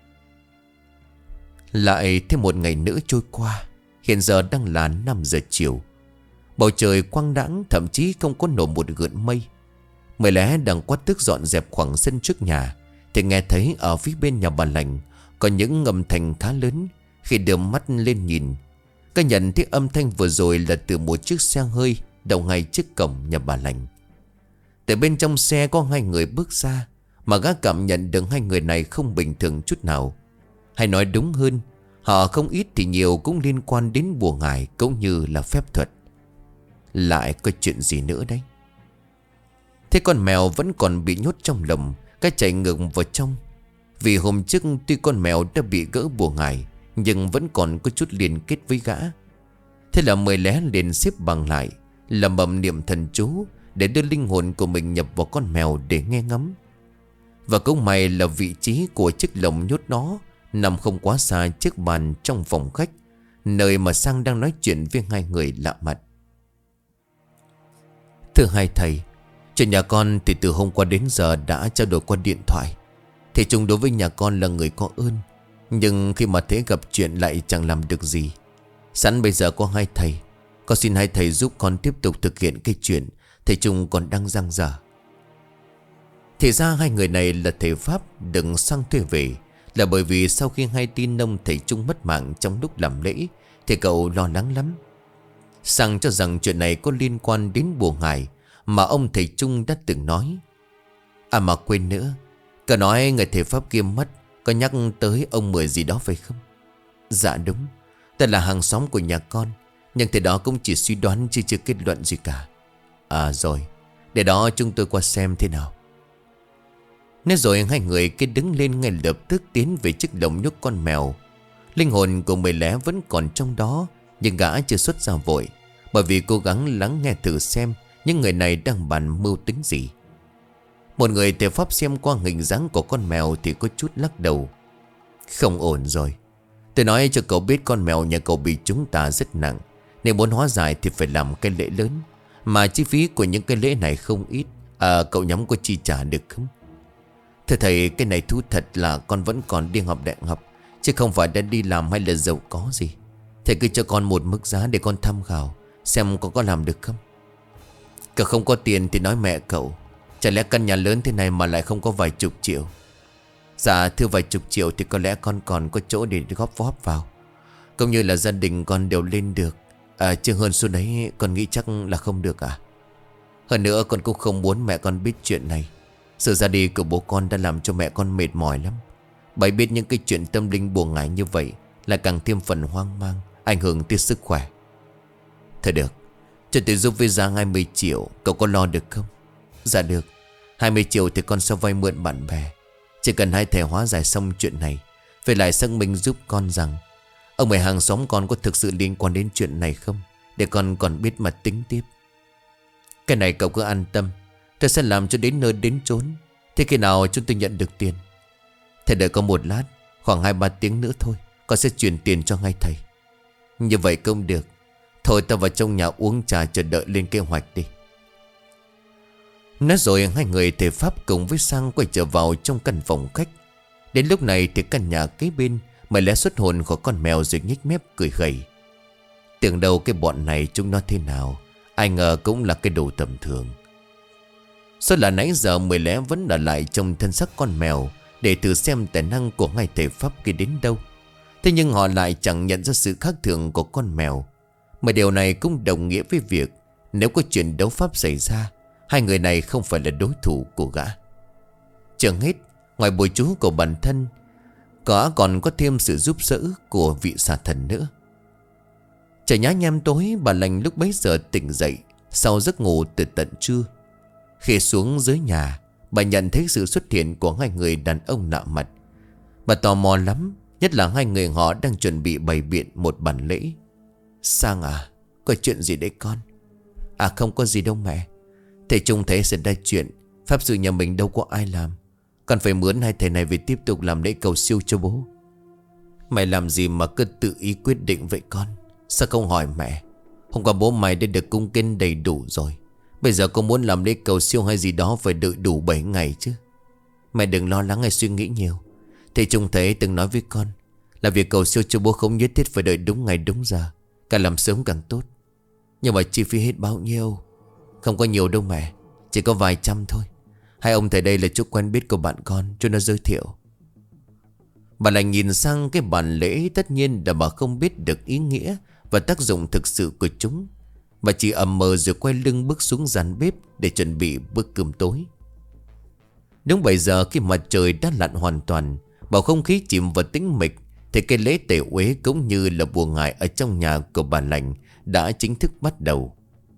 Lại thêm một ngày nữa trôi qua. Hiện giờ đang là năm giờ chiều. Bầu trời quang đãng, thậm chí không có nổi một gợn mây. Mười Lé đang quát tức dọn dẹp khoảng sân trước nhà, thì nghe thấy ở phía bên nhà bà Lành có những âm thanh khá lớn. Khi đưa mắt lên nhìn, cái nhận thấy âm thanh vừa rồi là từ một chiếc xe hơi đậu ngay trước cổng nhà bà Lành. Từ bên trong xe có hai người bước ra, mà gã cảm nhận được hai người này không bình thường chút nào. Hay nói đúng hơn, họ không ít thì nhiều cũng liên quan đến bùa ngải cũng như là phép thuật. Lại có chuyện gì nữa đấy? Thế con mèo vẫn còn bị nhốt trong lồng, cái chạy ngược vào trong. Vì hôm trước tuy con mèo đã bị gỡ bùa ngải, nhưng vẫn còn có chút liên kết với gã. Thế là Mười Lé liền xếp bằng lại, lẩm bẩm niệm thần chú để đưa linh hồn của mình nhập vào con mèo để nghe ngắm. Và cũng may là vị trí của chiếc lồng nhốt nó nằm không quá xa chiếc bàn trong phòng khách, nơi mà Sang đang nói chuyện với hai người lạ mặt. Thưa hai thầy, chuyện nhà con thì từ hôm qua đến giờ đã trao đổi qua điện thoại. Thầy Trung đối với nhà con là người có ơn, nhưng khi mà thế gặp chuyện lại chẳng làm được gì. Sẵn bây giờ có hai thầy, con xin hai thầy giúp con tiếp tục thực hiện cái chuyện thầy Trung còn đang dang dở. Thì ra hai người này là thầy Pháp đừng Sang thuê về, là bởi vì sau khi hai tin ông thầy Trung mất mạng trong lúc làm lễ thì cậu lo lắng lắm. Sang cho rằng chuyện này có liên quan đến bùa ngải mà ông thầy Trung đã từng nói. À mà quên nữa, cậu nói người thầy Pháp kia mất, có nhắc tới ông Mười gì đó phải không? Dạ đúng, tên là hàng xóm của nhà con, nhưng thầy đó cũng chỉ suy đoán chứ chưa kết luận gì cả. À rồi, để đó chúng tôi qua xem thế nào. Nói rồi hai người kia đứng lên ngay lập tức tiến về chiếc lồng nhốt con mèo. Linh hồn của Mười Lé vẫn còn trong đó, nhưng gã chưa xuất ra vội, bởi vì cố gắng lắng nghe thử xem những người này đang bàn mưu tính gì. Một người thầy Pháp xem qua hình dáng của con mèo thì có chút lắc đầu. Không ổn rồi. Tôi nói cho cậu biết con mèo nhà cậu bị chúng ta rất nặng, nếu muốn hóa giải thì phải làm cái lễ lớn, mà chi phí của những cái lễ này không ít. À, cậu nhóm có chi trả được không? Thưa thầy, cái này thú thật là con vẫn còn đi học đại học, chứ không phải đã đi làm hay là giàu có gì. Thầy cứ cho con một mức giá để con tham khảo xem con có làm được không. Cậu không có tiền thì nói mẹ cậu, chả lẽ căn nhà lớn thế này mà lại không có vài chục triệu. Dạ thưa, vài chục triệu thì có lẽ con còn có chỗ để góp góp vào, cũng như là gia đình con đều lên được. À chứ hơn số đấy con nghĩ chắc là không được à. Hơn nữa con cũng không muốn mẹ con biết chuyện này. Sự ra đi của bố con đã làm cho mẹ con mệt mỏi lắm. Bởi biết những cái chuyện tâm linh buồn ngại như vậy là càng thêm phần hoang mang, ảnh hưởng tới sức khỏe. Thôi được, cho tôi giúp với giá hai mươi triệu, cậu có lo được không? Dạ được, hai mươi triệu thì con sẽ vay mượn bạn bè. Chỉ cần hai thầy hóa giải xong chuyện này, về lại xác minh giúp con rằng ông mày hàng xóm con có thực sự liên quan đến chuyện này không, để con còn biết mà tính tiếp. Cái này cậu cứ an tâm, tôi sẽ làm cho đến nơi đến chốn. Thế khi nào chúng tôi nhận được tiền? Thầy đợi con một lát, khoảng hai ba tiếng nữa thôi, con sẽ chuyển tiền cho ngay thầy. Như vậy không được. Thôi tao vào trong nhà uống trà chờ đợi lên kế hoạch đi. Nói rồi hai người thầy Pháp cùng với Sang quay trở vào trong căn phòng khách. Đến lúc này thì căn nhà kế bên Mười Lé xuất hồn khỏi con mèo rồi nhếch mép cười gầy. Tưởng đâu cái bọn này chúng nó thế nào Ai ngờ cũng là cái đồ tầm thường. Sao là nãy giờ mười lẽ vẫn ở lại trong thân xác con mèo để thử xem tài năng của ngài thầy pháp kia đến đâu. Thế nhưng họ lại chẳng nhận ra sự khác thường của con mèo. Mà điều này cũng đồng nghĩa với việc nếu có chuyện đấu pháp xảy ra, hai người này không phải là đối thủ của gã. Chẳng hết, ngoài bùa chú của bản thân, gã còn có thêm sự giúp đỡ của vị xà thần nữa. Trời nhá nhem tối, bà lành lúc bấy giờ tỉnh dậy sau giấc ngủ từ tận trưa. Khi xuống dưới nhà, bà nhận thấy sự xuất hiện của hai người đàn ông lạ mặt. Bà tò mò lắm, nhất là hai người họ đang chuẩn bị bày biện một bàn lễ. Sang à, có chuyện gì đấy con? À không có gì đâu mẹ. Thầy Trung thấy sẽ ra chuyện, pháp sư nhà mình đâu có ai làm. Con phải mướn hai thầy này về tiếp tục làm lễ cầu siêu cho bố. Mày làm gì mà cứ tự ý quyết định vậy con? Sao không hỏi mẹ? Hôm qua bố mày đã được cung kính đầy đủ rồi. Bây giờ con muốn làm lễ cầu siêu hay gì đó phải đợi đủ bảy ngày chứ. Mẹ đừng lo lắng hay suy nghĩ nhiều. Thầy Trung Thế từng nói với con là việc cầu siêu cho bố không nhất thiết phải đợi đúng ngày đúng giờ, càng làm sớm càng tốt. Nhưng mà chi phí hết bao nhiêu? Không có nhiều đâu mẹ, chỉ có vài trăm thôi. Hai ông thầy đây là chút quen biết của bạn con, cho nó giới thiệu. Bà lại nhìn sang cái bàn lễ, tất nhiên là bà không biết được ý nghĩa và tác dụng thực sự của chúng. Bà chỉ ầm mờ rồi quay lưng bước xuống gian bếp để chuẩn bị bữa cơm tối. Đúng bảy giờ khi mặt trời đã lặn hoàn toàn, bầu không khí chìm vào tĩnh mịch, thì cái lễ tẩy uế cũng như là bùa ngải ở trong nhà của bà lành đã chính thức bắt đầu.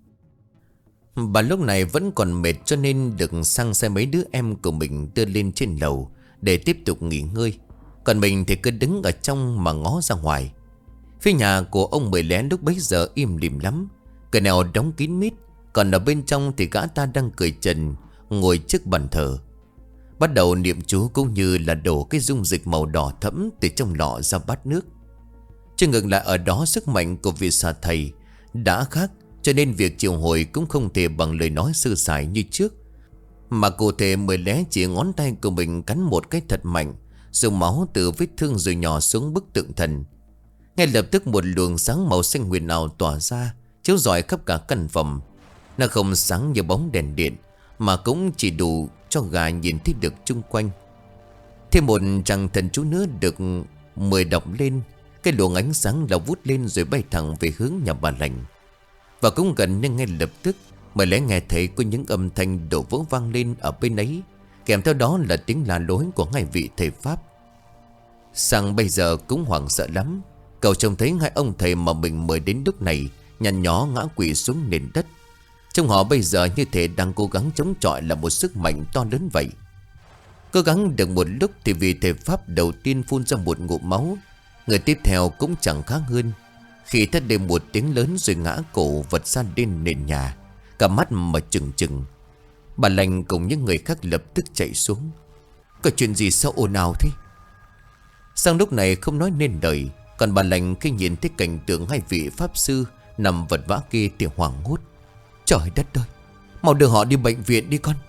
Bà lúc này vẫn còn mệt cho nên được sang xe mấy đứa em của mình đưa lên trên lầu để tiếp tục nghỉ ngơi. Còn mình thì cứ đứng ở trong mà ngó ra ngoài. Phía nhà của ông Mười Lé lúc bấy giờ im lìm lắm. Cửa nào đóng kín mít, còn ở bên trong thì gã ta đang cười trần ngồi trước bàn thờ, bắt đầu niệm chú cũng như là đổ cái dung dịch màu đỏ thẫm từ trong lọ ra bát nước. Chứ ngừng lại ở đó sức mạnh của vị xà thầy đã khác, cho nên việc triệu hồi cũng không thể bằng lời nói sơ sài như trước. Mà cụ thể Mười Lé chỉ ngón tay của mình cắn một cái thật mạnh, dùng máu từ vết thương rồi nhỏ xuống bức tượng thần. Ngay lập tức một luồng sáng màu xanh huyền ảo tỏa ra, chiếu rọi khắp cả căn phòng. Nó không sáng như bóng đèn điện, mà cũng chỉ đủ cho gà nhìn thấy được chung quanh. Thêm một tràng thần chú nữa được mười đọc lên. Cái luồng ánh sáng đã vút lên rồi bay thẳng về hướng nhà bà lành. Và cũng gần như ngay lập tức Mười Lé nghe thấy có những âm thanh đổ vỡ vang lên ở bên ấy, kèm theo đó là tiếng la lối của hai vị thầy pháp. Sang bây giờ cũng hoảng sợ lắm. Cậu trông thấy hai ông thầy mà mình mời đến lúc này nhăn nhó ngã quỵ xuống nền đất. Trông họ bây giờ như thể đang cố gắng chống chọi là một sức mạnh to lớn vậy. Cố gắng được một lúc thì vị thầy pháp đầu tiên phun ra một ngụm máu. Người tiếp theo cũng chẳng khác hơn, khi thét lên một tiếng lớn rồi ngã cổ vật ra lên nền nhà, cả mắt mà trừng trừng. Bà lành cùng những người khác lập tức chạy xuống. Có chuyện gì sao ồn ào thế? Sang lúc này không nói nên lời. Còn bà lành khi nhìn thấy cảnh tượng hai vị pháp sư nằm vật vã kia thì hoảng hốt. Trời đất ơi, mau đưa họ đi bệnh viện đi con.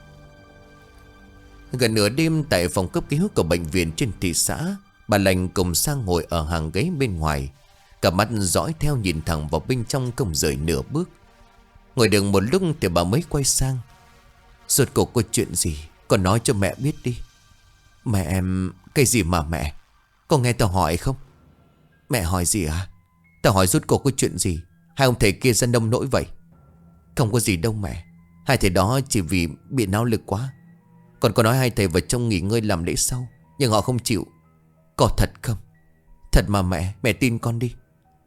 Gần nửa đêm tại phòng cấp cứu của bệnh viện trên thị xã, bà lành cùng Sang ngồi ở hàng ghế bên ngoài, cả mắt dõi theo nhìn thẳng vào bên trong không rời nửa bước. Ngồi được một lúc thì bà mới quay sang. Rốt cuộc có chuyện gì, con nói cho mẹ biết đi. Mẹ em... Cái gì mà mẹ? Con nghe tao hỏi không? Mẹ hỏi gì à? Tao hỏi rốt cuộc có chuyện gì? Hai ông thầy kia ra nông nỗi vậy? Không có gì đâu mẹ. Hai thầy đó chỉ vì bị náo lực quá. Còn có nói hai thầy vào trong nghỉ ngơi làm lễ sau, nhưng họ không chịu. Có thật không? Thật mà mẹ, mẹ tin con đi.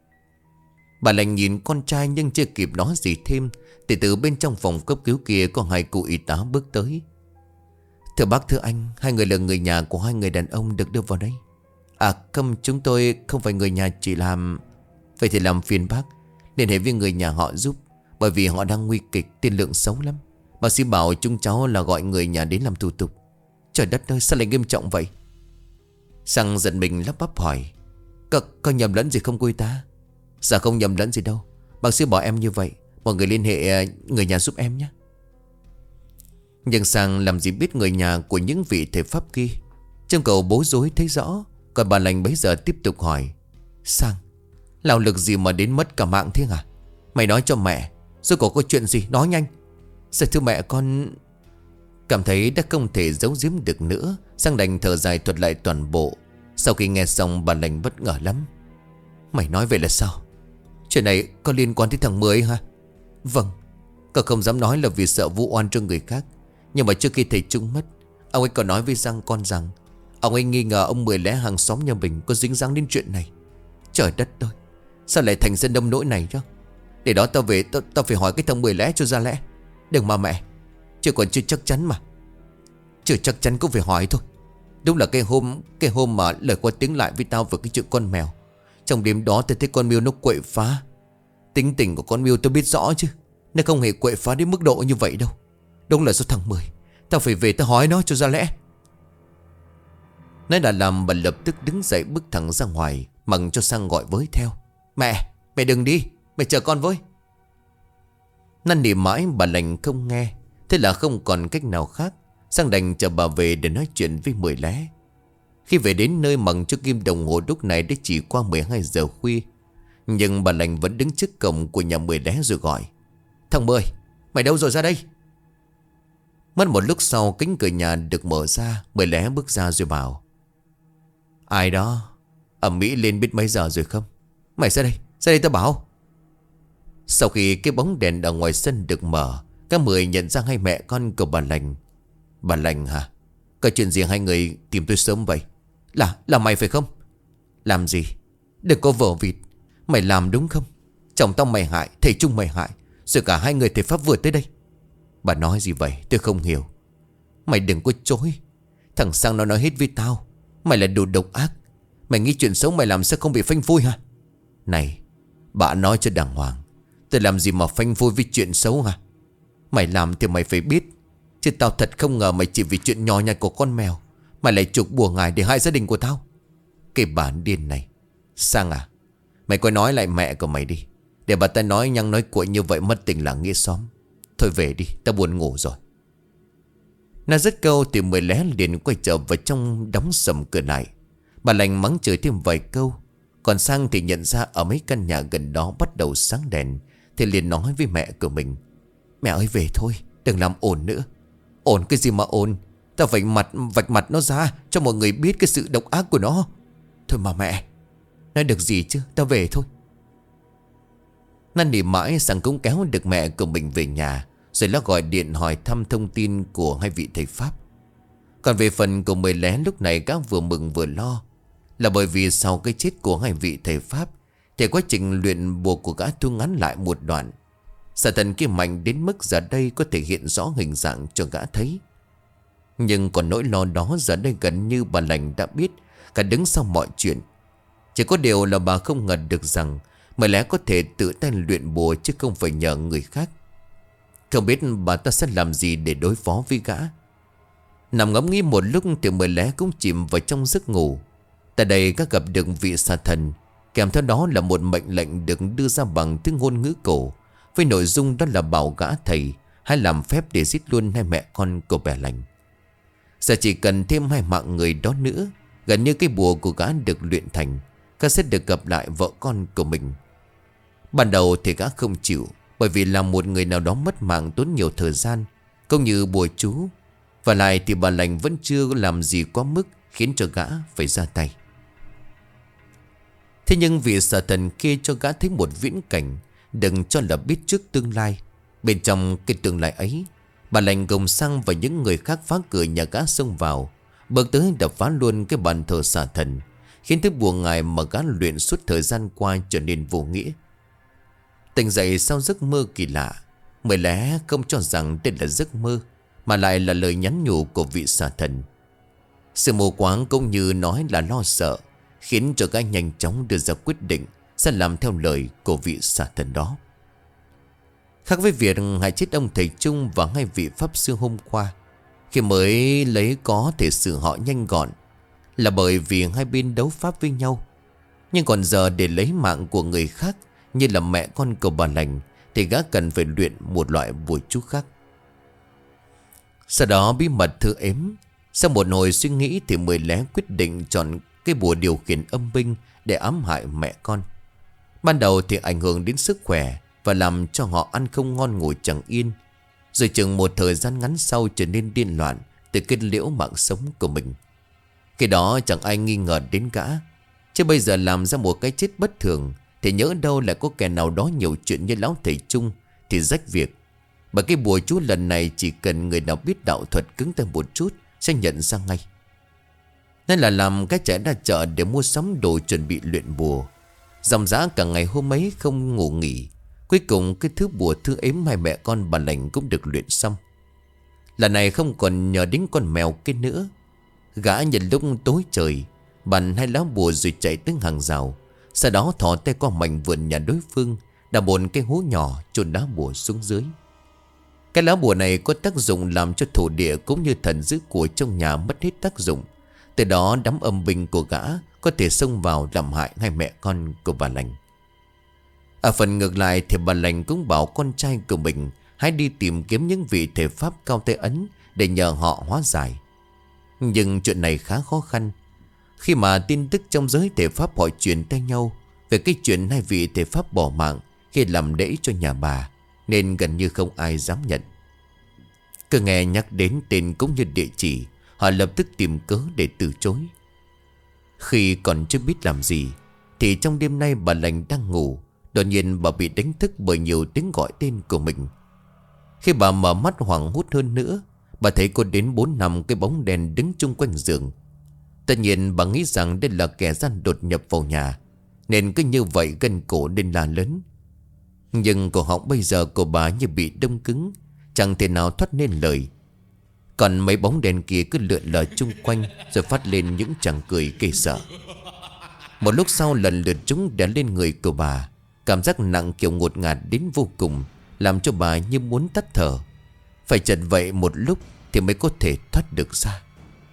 Bà lành nhìn con trai nhưng chưa kịp nói gì thêm thì từ bên trong phòng cấp cứu kia có hai cụ y tá bước tới. Thưa bác, thưa anh, hai người là người nhà của hai người đàn ông được đưa vào đây. À không, chúng tôi không phải người nhà, chỉ làm... Vậy thì làm phiền bác liên hệ với người nhà họ giúp, bởi vì họ đang nguy kịch, tiên lượng xấu lắm. Bác sĩ bảo chúng cháu là gọi người nhà đến làm thủ tục. Trời đất ơi, sao lại nghiêm trọng vậy? Sang giận mình lắp bắp hỏi. Có, có nhầm lẫn gì không cô y tá? Dạ không nhầm lẫn gì đâu. Bác sĩ bảo em như vậy. Mọi người liên hệ người nhà giúp em nhé. Nhưng Sang làm gì biết người nhà của những vị thầy pháp kia. Trông cậu bối rối thấy rõ. Còn bà lành bấy giờ tiếp tục hỏi. Sang, lao lực gì mà đến mất cả mạng thế à? Mày nói cho mẹ, Rồi có có chuyện gì nói nhanh. Dạ thưa mẹ con. Cảm thấy đã không thể giấu giếm được nữa, Sang đành thở dài thuật lại toàn bộ. Sau khi nghe xong bà lành bất ngờ lắm. Mày nói vậy là sao? Chuyện này có liên quan tới thằng Mười hả? Vâng. Cậu không dám nói là vì sợ vu oan cho người khác, nhưng mà trước khi thầy Trung mất, ông ấy còn nói với Giang con rằng ông ấy nghi ngờ ông Mười lẽ hàng xóm nhà mình có dính dáng đến chuyện này. Trời đất ơi, sao lại thành dân đông nỗi này chứ? Để đó tao về tao, tao phải hỏi cái thằng Mười lẽ cho ra lẽ. Đừng mà mẹ, chưa còn chưa chắc chắn mà. Chưa chắc chắn cũng phải hỏi thôi. Đúng là cái hôm Cái hôm mà lời qua tiếng lại với tao về cái chuyện con mèo. Trong đêm đó tao thấy con Miêu nó quậy phá. Tính tình của con Miêu tao biết rõ chứ, nó không hề quậy phá đến mức độ như vậy đâu. Đúng là do thằng Mười. Tao phải về tao hỏi nó cho ra lẽ. Nói đã làm, bà lập tức đứng dậy bước thẳng ra ngoài, mặc cho Sang gọi với theo. Mẹ, mẹ đừng đi, mẹ chờ con với. Năn nỉ mãi bà lành không nghe. Thế là không còn cách nào khác, Sang đành chờ bà về để nói chuyện với Mười lé. Khi về đến nơi, mặc cho kim đồng hồ lúc này đã chỉ qua mười hai giờ khuya, nhưng bà lành vẫn đứng trước cổng của nhà Mười lé rồi gọi. Thằng Mười, mày đâu rồi, ra đây. Mất một lúc sau, cánh cửa nhà được mở ra. Mười lé bước ra rồi bảo. Ai đó? Ẩm mỹ lên biết mấy giờ rồi không? Mày ra đây, ra đây tao bảo. Sau khi cái bóng đèn ở ngoài sân được mở, các Mười nhận ra hai mẹ con của bà lành. Bà lành hả? Có chuyện gì hai người tìm tôi sớm vậy? Là, là mày phải không? Làm gì? Đừng có vờ vịt. Mày làm đúng không? Chồng tao mày hại, thầy Trung mày hại, rồi cả hai người thầy Pháp vừa tới đây. Bà nói gì vậy? Tôi không hiểu. Mày đừng có chối. Thằng Sang nó nói hết với tao. Mày là đồ độc ác. Mày nghĩ chuyện xấu mày làm sẽ không bị phanh phui hả? Này, bà nói cho đàng hoàng. Tôi làm gì mà phanh phui với chuyện xấu hả? Mày làm thì mày phải biết. Chứ tao thật không ngờ mày chỉ vì chuyện nhỏ nhặt của con mèo mày lại trục bùa ngài để hại gia đình của tao. Cái bà điên này. Sang à, mày coi nói lại mẹ của mày đi. Để bà ta nói nhăng nói cuội như vậy mất tình làng nghĩa xóm. Thôi về đi, tao buồn ngủ rồi. Nó dứt câu thì Mười lé liền quay trở vào trong, đóng sầm cửa lại. Bà lành mắng chửi thêm vài câu. Còn Sang thì nhận ra ở mấy căn nhà gần đó bắt đầu sáng đèn, thì liền nói với mẹ của mình. Mẹ ơi về thôi, đừng làm ồn nữa. Ồn cái gì mà ồn? Tao vạch mặt vạch mặt nó ra cho mọi người biết cái sự độc ác của nó. Thôi mà mẹ, nói được gì chứ, tao về thôi. Năn nỉ mãi, Sang cũng kéo được mẹ của mình về nhà, rồi nó gọi điện hỏi thăm thông tin của hai vị thầy Pháp. Còn về phần của Mười lé, lúc này các vừa mừng vừa lo. Là bởi vì sau cái chết của hai vị thầy Pháp thì quá trình luyện bùa của gã thu ngắn lại một đoạn. Xà thần kia mạnh đến mức giờ đây có thể hiện rõ hình dạng cho gã thấy. Nhưng còn nỗi lo đó giờ đây gần như bà lành đã biết cả đứng sau mọi chuyện. Chỉ có điều là bà không ngờ được rằng Mười lé có thể tự tay luyện bùa chứ không phải nhờ người khác. Không biết bà ta sẽ làm gì để đối phó với gã. Nằm ngẫm nghĩ một lúc thì Mười lé cũng chìm vào trong giấc ngủ. Tại đây các gặp được vị xà thần, kèm theo đó là một mệnh lệnh được đưa ra bằng tiếng ngôn ngữ cổ, với nội dung đó là bảo gã thầy hãy làm phép để giết luôn hai mẹ con của bà lành. Giờ chỉ cần thêm hai mạng người đó nữa, gần như cái bùa của gã được luyện thành, gã sẽ được gặp lại vợ con của mình. Ban đầu thì gã không chịu, bởi vì là một người nào đó mất mạng tốn nhiều thời gian, cũng như bùa chú. Và lại thì bà lành vẫn chưa làm gì quá mức khiến cho gã phải ra tay. Thế nhưng vị xà thần kia cho gã thấy một viễn cảnh, đừng cho là biết trước tương lai. Bên trong cái tương lai ấy, bà lành gồng Sang và những người khác phá cửa nhà gã xông vào, bước tới đập phá luôn cái bàn thờ xà thần, khiến thứ bùa ngài mà gã luyện suốt thời gian qua trở nên vô nghĩa. Tỉnh dậy sau giấc mơ kỳ lạ, Mười lé không cho rằng đây là giấc mơ, mà lại là lời nhắn nhủ của vị xà thần. Sự mù quáng cũng như nói là lo sợ, khiến cho gã nhanh chóng đưa ra quyết định sẽ làm theo lời của vị xà thần đó. Khác với việc hại chết ông thầy Trung và hai vị pháp sư hôm qua, khi mới lấy có thể xử họ nhanh gọn, là bởi vì hai bên đấu pháp với nhau. Nhưng còn giờ để lấy mạng của người khác, như là mẹ con của bà lành, thì gã cần phải luyện một loại bùa chú khác. Sau đó bí mật thư ếm. Sau một hồi suy nghĩ thì Mười lé quyết định chọn cái bùa điều khiển âm binh để ám hại mẹ con. Ban đầu thì ảnh hưởng đến sức khỏe, và làm cho họ ăn không ngon ngủ chẳng yên. Rồi chừng một thời gian ngắn sau trở nên điên loạn, tự kết liễu mạng sống của mình. Khi đó chẳng ai nghi ngờ đến gã. Chứ bây giờ làm ra một cái chết bất thường thì nhỡ đâu lại có kẻ nào đó nhiều chuyện như lão thầy Trung thì rách việc. Bởi cái bùa chú lần này chỉ cần người nào biết đạo thuật cứng tay một chút sẽ nhận ra ngay. Nên là làm cái chạy ra chợ để mua sắm đồ chuẩn bị luyện bùa. Dòng dã cả ngày hôm ấy không ngủ nghỉ. Cuối cùng cái thứ bùa thư ếm hai mẹ con bà lành cũng được luyện xong. Lần này không còn nhờ đến con mèo kia nữa. Gã nhận lúc tối trời bắn hai lá bùa rồi chạy tới hàng rào. Sau đó thò tay qua mảnh vườn nhà đối phương, đào một cái hố nhỏ chôn lá bùa xuống dưới. Cái lá bùa này có tác dụng làm cho thổ địa cũng như thần dữ của trong nhà mất hết tác dụng. Từ đó đám âm binh của gã có thể xông vào làm hại hai mẹ con của bà lành. Ở phần ngược lại thì bà lành cũng bảo con trai của mình hãy đi tìm kiếm những vị thể pháp cao tay ấn để nhờ họ hóa giải. Nhưng chuyện này khá khó khăn, khi mà tin tức trong giới thể pháp họ truyền tay nhau về cái chuyện hai vị thể pháp bỏ mạng khi làm lễ cho nhà bà, nên gần như không ai dám nhận. Cứ nghe nhắc đến tên cũng như địa chỉ, họ lập tức tìm cớ để từ chối. Khi còn chưa biết làm gì thì trong đêm nay bà lành đang ngủ, đột nhiên bà bị đánh thức bởi nhiều tiếng gọi tên của mình. Khi bà mở mắt hoảng hốt hơn nữa, bà thấy có đến bốn năm cái bóng đèn đứng chung quanh giường. Tất nhiên bà nghĩ rằng đây là kẻ gian đột nhập vào nhà, nên cứ như vậy gân cổ lên la lớn. Nhưng cổ họng bây giờ của bà như bị đông cứng, chẳng thể nào thoát nên lời. Còn mấy bóng đèn kia cứ lượn lờ chung quanh, rồi phát lên những tràng cười ghê sợ. Một lúc sau lần lượt chúng đè lên người của bà. Cảm giác nặng kiểu ngột ngạt đến vô cùng, làm cho bà như muốn tắt thở. Phải chật vậy một lúc thì mới có thể thoát được ra.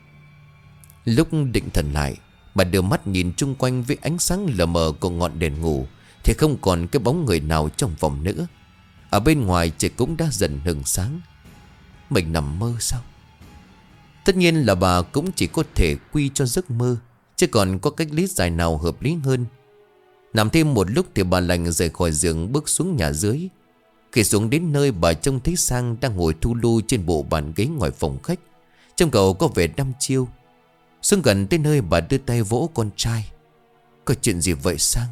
Lúc định thần lại, bà đưa mắt nhìn chung quanh với ánh sáng lờ mờ của ngọn đèn ngủ, thì không còn cái bóng người nào trong phòng nữa. Ở bên ngoài trời cũng đã dần hừng sáng. Mình nằm mơ sao? Tất nhiên là bà cũng chỉ có thể quy cho giấc mơ, chứ còn có cách lý giải nào hợp lý hơn. Nằm thêm một lúc thì bà lành rời khỏi giường bước xuống nhà dưới. Khi xuống đến nơi, bà trông thấy Sang đang ngồi thu lu trên bộ bàn ghế ngoài phòng khách. Trông cậu có vẻ đăm chiêu. Xuống gần tới nơi, bà đưa tay vỗ con trai. Có chuyện gì vậy Sang?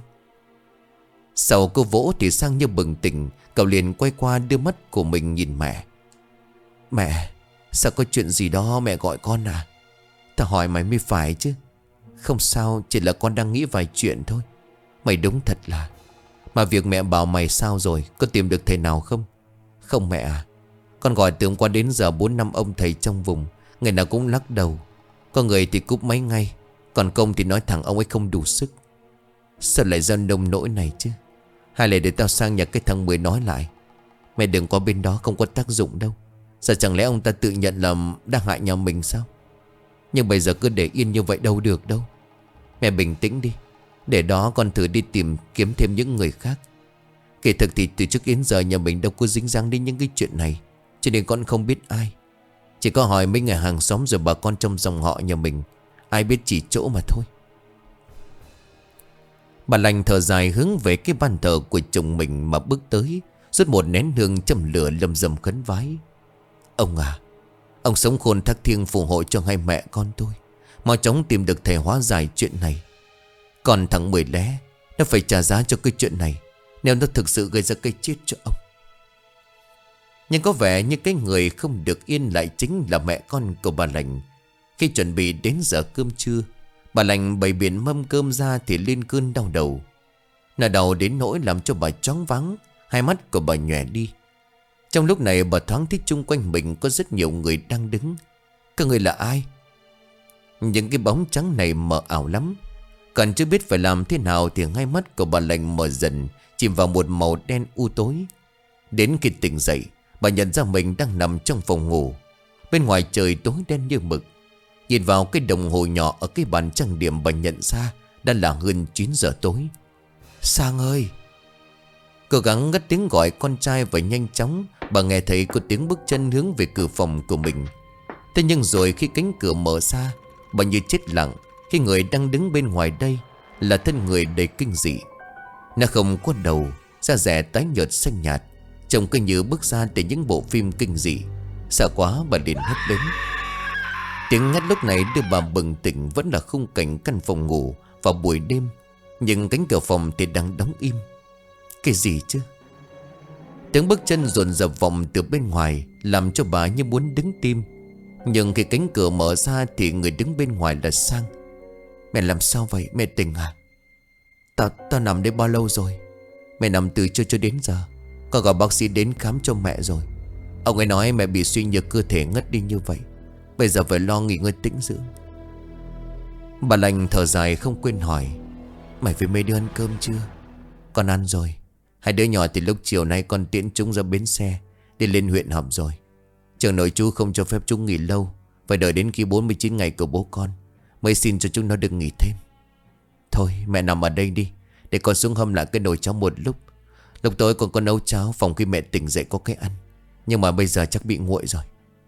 Sau câu vỗ thì Sang như bừng tỉnh. Cậu liền quay qua đưa mắt của mình nhìn mẹ. Mẹ, sao có chuyện gì đó mẹ gọi con à? Tao hỏi mày mới phải chứ. Không sao, chỉ là con đang nghĩ vài chuyện thôi. Mày đúng thật là. Mà việc mẹ bảo mày sao rồi, có tìm được thầy nào không? Không mẹ à, con gọi từ hôm qua đến giờ bốn năm ông thầy trong vùng, người nào cũng lắc đầu. Có người thì cúp máy ngay, còn công thì nói thẳng ông ấy không đủ sức. Sao lại ra nông nỗi này chứ? Hay là để tao sang nhà cái thằng Mười nói lại. Mẹ đừng qua bên đó, không có tác dụng đâu. Giờ chẳng lẽ ông ta tự nhận là đang hại nhà mình sao? Nhưng bây giờ cứ để yên như vậy đâu được đâu. Mẹ bình tĩnh đi, để đó con thử đi tìm kiếm thêm những người khác. Kể thực thì từ trước đến giờ nhà mình đâu có dính dáng đến những cái chuyện này, cho nên con không biết ai. Chỉ có hỏi mấy người hàng xóm rồi bà con trong dòng họ nhà mình, ai biết chỉ chỗ mà thôi. Bà lành thở dài hướng về cái bàn thờ của chồng mình mà bước tới, rút một nén hương châm lửa lầm rầm khấn vái. Ông à, ông sống khôn thác thiêng phù hộ cho hai mẹ con tôi, mau chóng tìm được thầy hóa giải chuyện này. Còn thằng Mười lé, nó phải trả giá cho cái chuyện này, nếu nó thực sự gây ra cái chết cho ông. Nhưng có vẻ như cái người không được yên lại chính là mẹ con của bà lành. Khi chuẩn bị đến giờ cơm trưa, bà lành bày biện mâm cơm ra thì lên cơn đau đầu. Nó đau đến nỗi làm cho bà choáng váng, hai mắt của bà nhòe đi. Trong lúc này bà thoáng thấy chung quanh mình có rất nhiều người đang đứng. Các người là ai? Những cái bóng trắng này mờ ảo lắm. Còn chưa biết phải làm thế nào thì hai mắt của bà lành mở dần, chìm vào một màu đen u tối. Đến khi tỉnh dậy, bà nhận ra mình đang nằm trong phòng ngủ. Bên ngoài trời tối đen như mực. Nhìn vào cái đồng hồ nhỏ ở cái bàn trang điểm, bà nhận ra đã là hơn chín giờ tối. Sang ơi! Cố gắng ngất tiếng gọi con trai và nhanh chóng bà nghe thấy có tiếng bước chân hướng về cửa phòng của mình. Thế nhưng rồi khi cánh cửa mở ra, bà như chết lặng khi người đang đứng bên ngoài đây là thân người đầy kinh dị. Nó không có đầu, da dẻ tái nhợt xanh nhạt, trông cứ như bước ra từ những bộ phim kinh dị. Sợ quá bà liền hét lớn. Tiếng hét lúc này đưa bà bừng tỉnh vẫn là khung cảnh căn phòng ngủ vào buổi đêm, nhưng cánh cửa phòng thì đang đóng im. Cái gì chứ? Tiếng bước chân dồn dập vọng từ bên ngoài làm cho bà như muốn đứng tim. Nhưng khi cánh cửa mở ra thì người đứng bên ngoài là Sang. Mẹ làm sao vậy? Mẹ tỉnh à? Tao tao nằm đây bao lâu rồi? Mẹ nằm từ trưa cho đến giờ. Con gọi bác sĩ đến khám cho mẹ rồi. Ông ấy nói mẹ bị suy nhược cơ thể ngất đi như vậy. Bây giờ phải lo nghỉ ngơi tĩnh dưỡng. Bà lành thở dài không quên hỏi. Mày với mấy đứa ăn cơm chưa? Con ăn rồi. Hai đứa nhỏ thì lúc chiều nay con tiễn chúng ra bến xe đi lên huyện học rồi. Trường nội chú không cho phép chúng nghỉ lâu, phải đợi đến khi bốn mươi chín ngày của bố con mới xin cho chúng nó được nghỉ thêm. Thôi mẹ nằm ở đây đi, để con xuống hâm lại cái nồi cháo một lúc. Lúc tối con có nấu cháo phòng khi mẹ tỉnh dậy có cái ăn. Nhưng mà bây giờ chắc bị nguội rồi.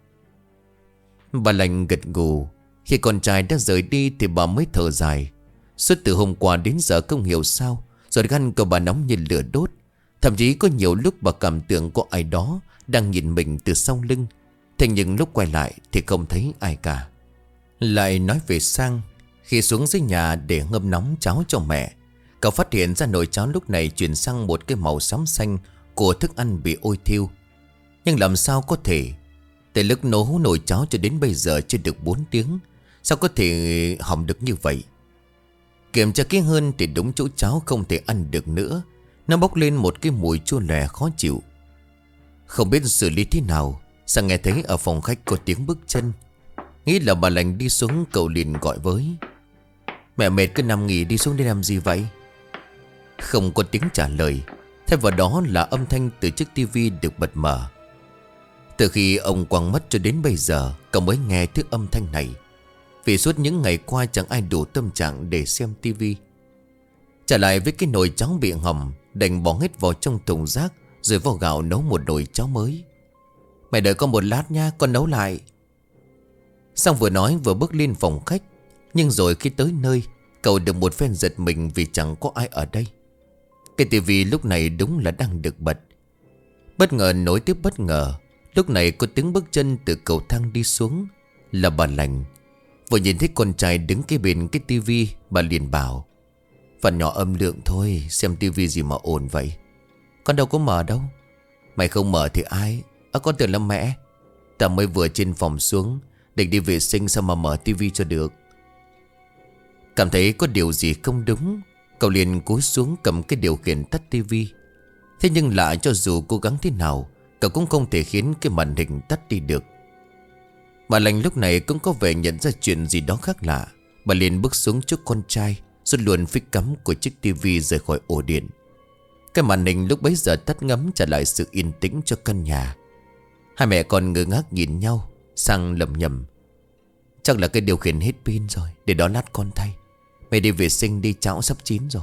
Bà lành gật gù. Khi con trai đã rời đi thì bà mới thở dài. Suốt từ hôm qua đến giờ không hiểu sao giọt gan của bà nóng như lửa đốt. Thậm chí có nhiều lúc bà cảm tưởng có ai đó đang nhìn mình từ sau lưng. Thế nhưng lúc quay lại thì không thấy ai cả. Lại nói về Sang. Khi xuống dưới nhà để ngâm nóng cháo cho mẹ, cậu phát hiện ra nồi cháo lúc này chuyển sang một cái màu xám xanh của thức ăn bị ôi thiêu. Nhưng làm sao có thể? Từ lúc nấu nồi cháo cho đến bây giờ chưa được bốn tiếng. Sao có thể hỏng được như vậy? Kiểm tra kỹ hơn thì đúng chỗ cháo không thể ăn được nữa. Nó bốc lên một cái mùi chua lè khó chịu. Không biết xử lý thế nào, Sang nghe thấy ở phòng khách có tiếng bước chân. Nghĩ là bà lành đi xuống, cậu liền gọi với. Mẹ mệt cứ nằm nghỉ, đi xuống đây làm gì vậy? Không có tiếng trả lời. Thay vào đó là âm thanh từ chiếc tivi được bật mở. Từ khi ông quăng mất cho đến bây giờ, cậu mới nghe thứ âm thanh này. Vì suốt những ngày qua chẳng ai đủ tâm trạng để xem tivi. Trở lại với cái nồi cháo bị hỏng, đành bỏ hết vào trong thùng rác, rồi vào gạo nấu một nồi cháo mới. Mẹ đợi con một lát nha, con nấu lại. Xong vừa nói vừa bước lên phòng khách. Nhưng rồi khi tới nơi, cậu được một phen giật mình vì chẳng có ai ở đây. Cái tivi lúc này đúng là đang được bật. Bất ngờ nối tiếp bất ngờ. Lúc này có tiếng bước chân từ cầu thang đi xuống. Là bà lành. Vừa nhìn thấy con trai đứng kế bên cái tivi, bà liền bảo. Phần nhỏ âm lượng thôi, xem tivi gì mà ồn vậy. Con đâu có mở đâu. Mày không mở thì ai? À, con tưởng là mẹ. Ta mới vừa trên phòng xuống, định đi vệ sinh sao mà mở tivi cho được. Cảm thấy có điều gì không đúng, cậu liền cúi xuống cầm cái điều khiển tắt tivi. Thế nhưng lạ, cho dù cố gắng thế nào, cậu cũng không thể khiến cái màn hình tắt đi được. Bà lành lúc này cũng có vẻ nhận ra chuyện gì đó khác lạ. Bà liền bước xuống trước con trai, rút luôn phích cắm của chiếc tivi rời khỏi ổ điện. Cái màn hình lúc bấy giờ tắt ngấm, trả lại sự yên tĩnh cho căn nhà. Hai mẹ con ngơ ngác nhìn nhau. Sang lẩm nhẩm. Chắc là cái điều khiển hết pin rồi, để đó lát con thay. Mày đi vệ sinh đi, cháo sắp chín rồi.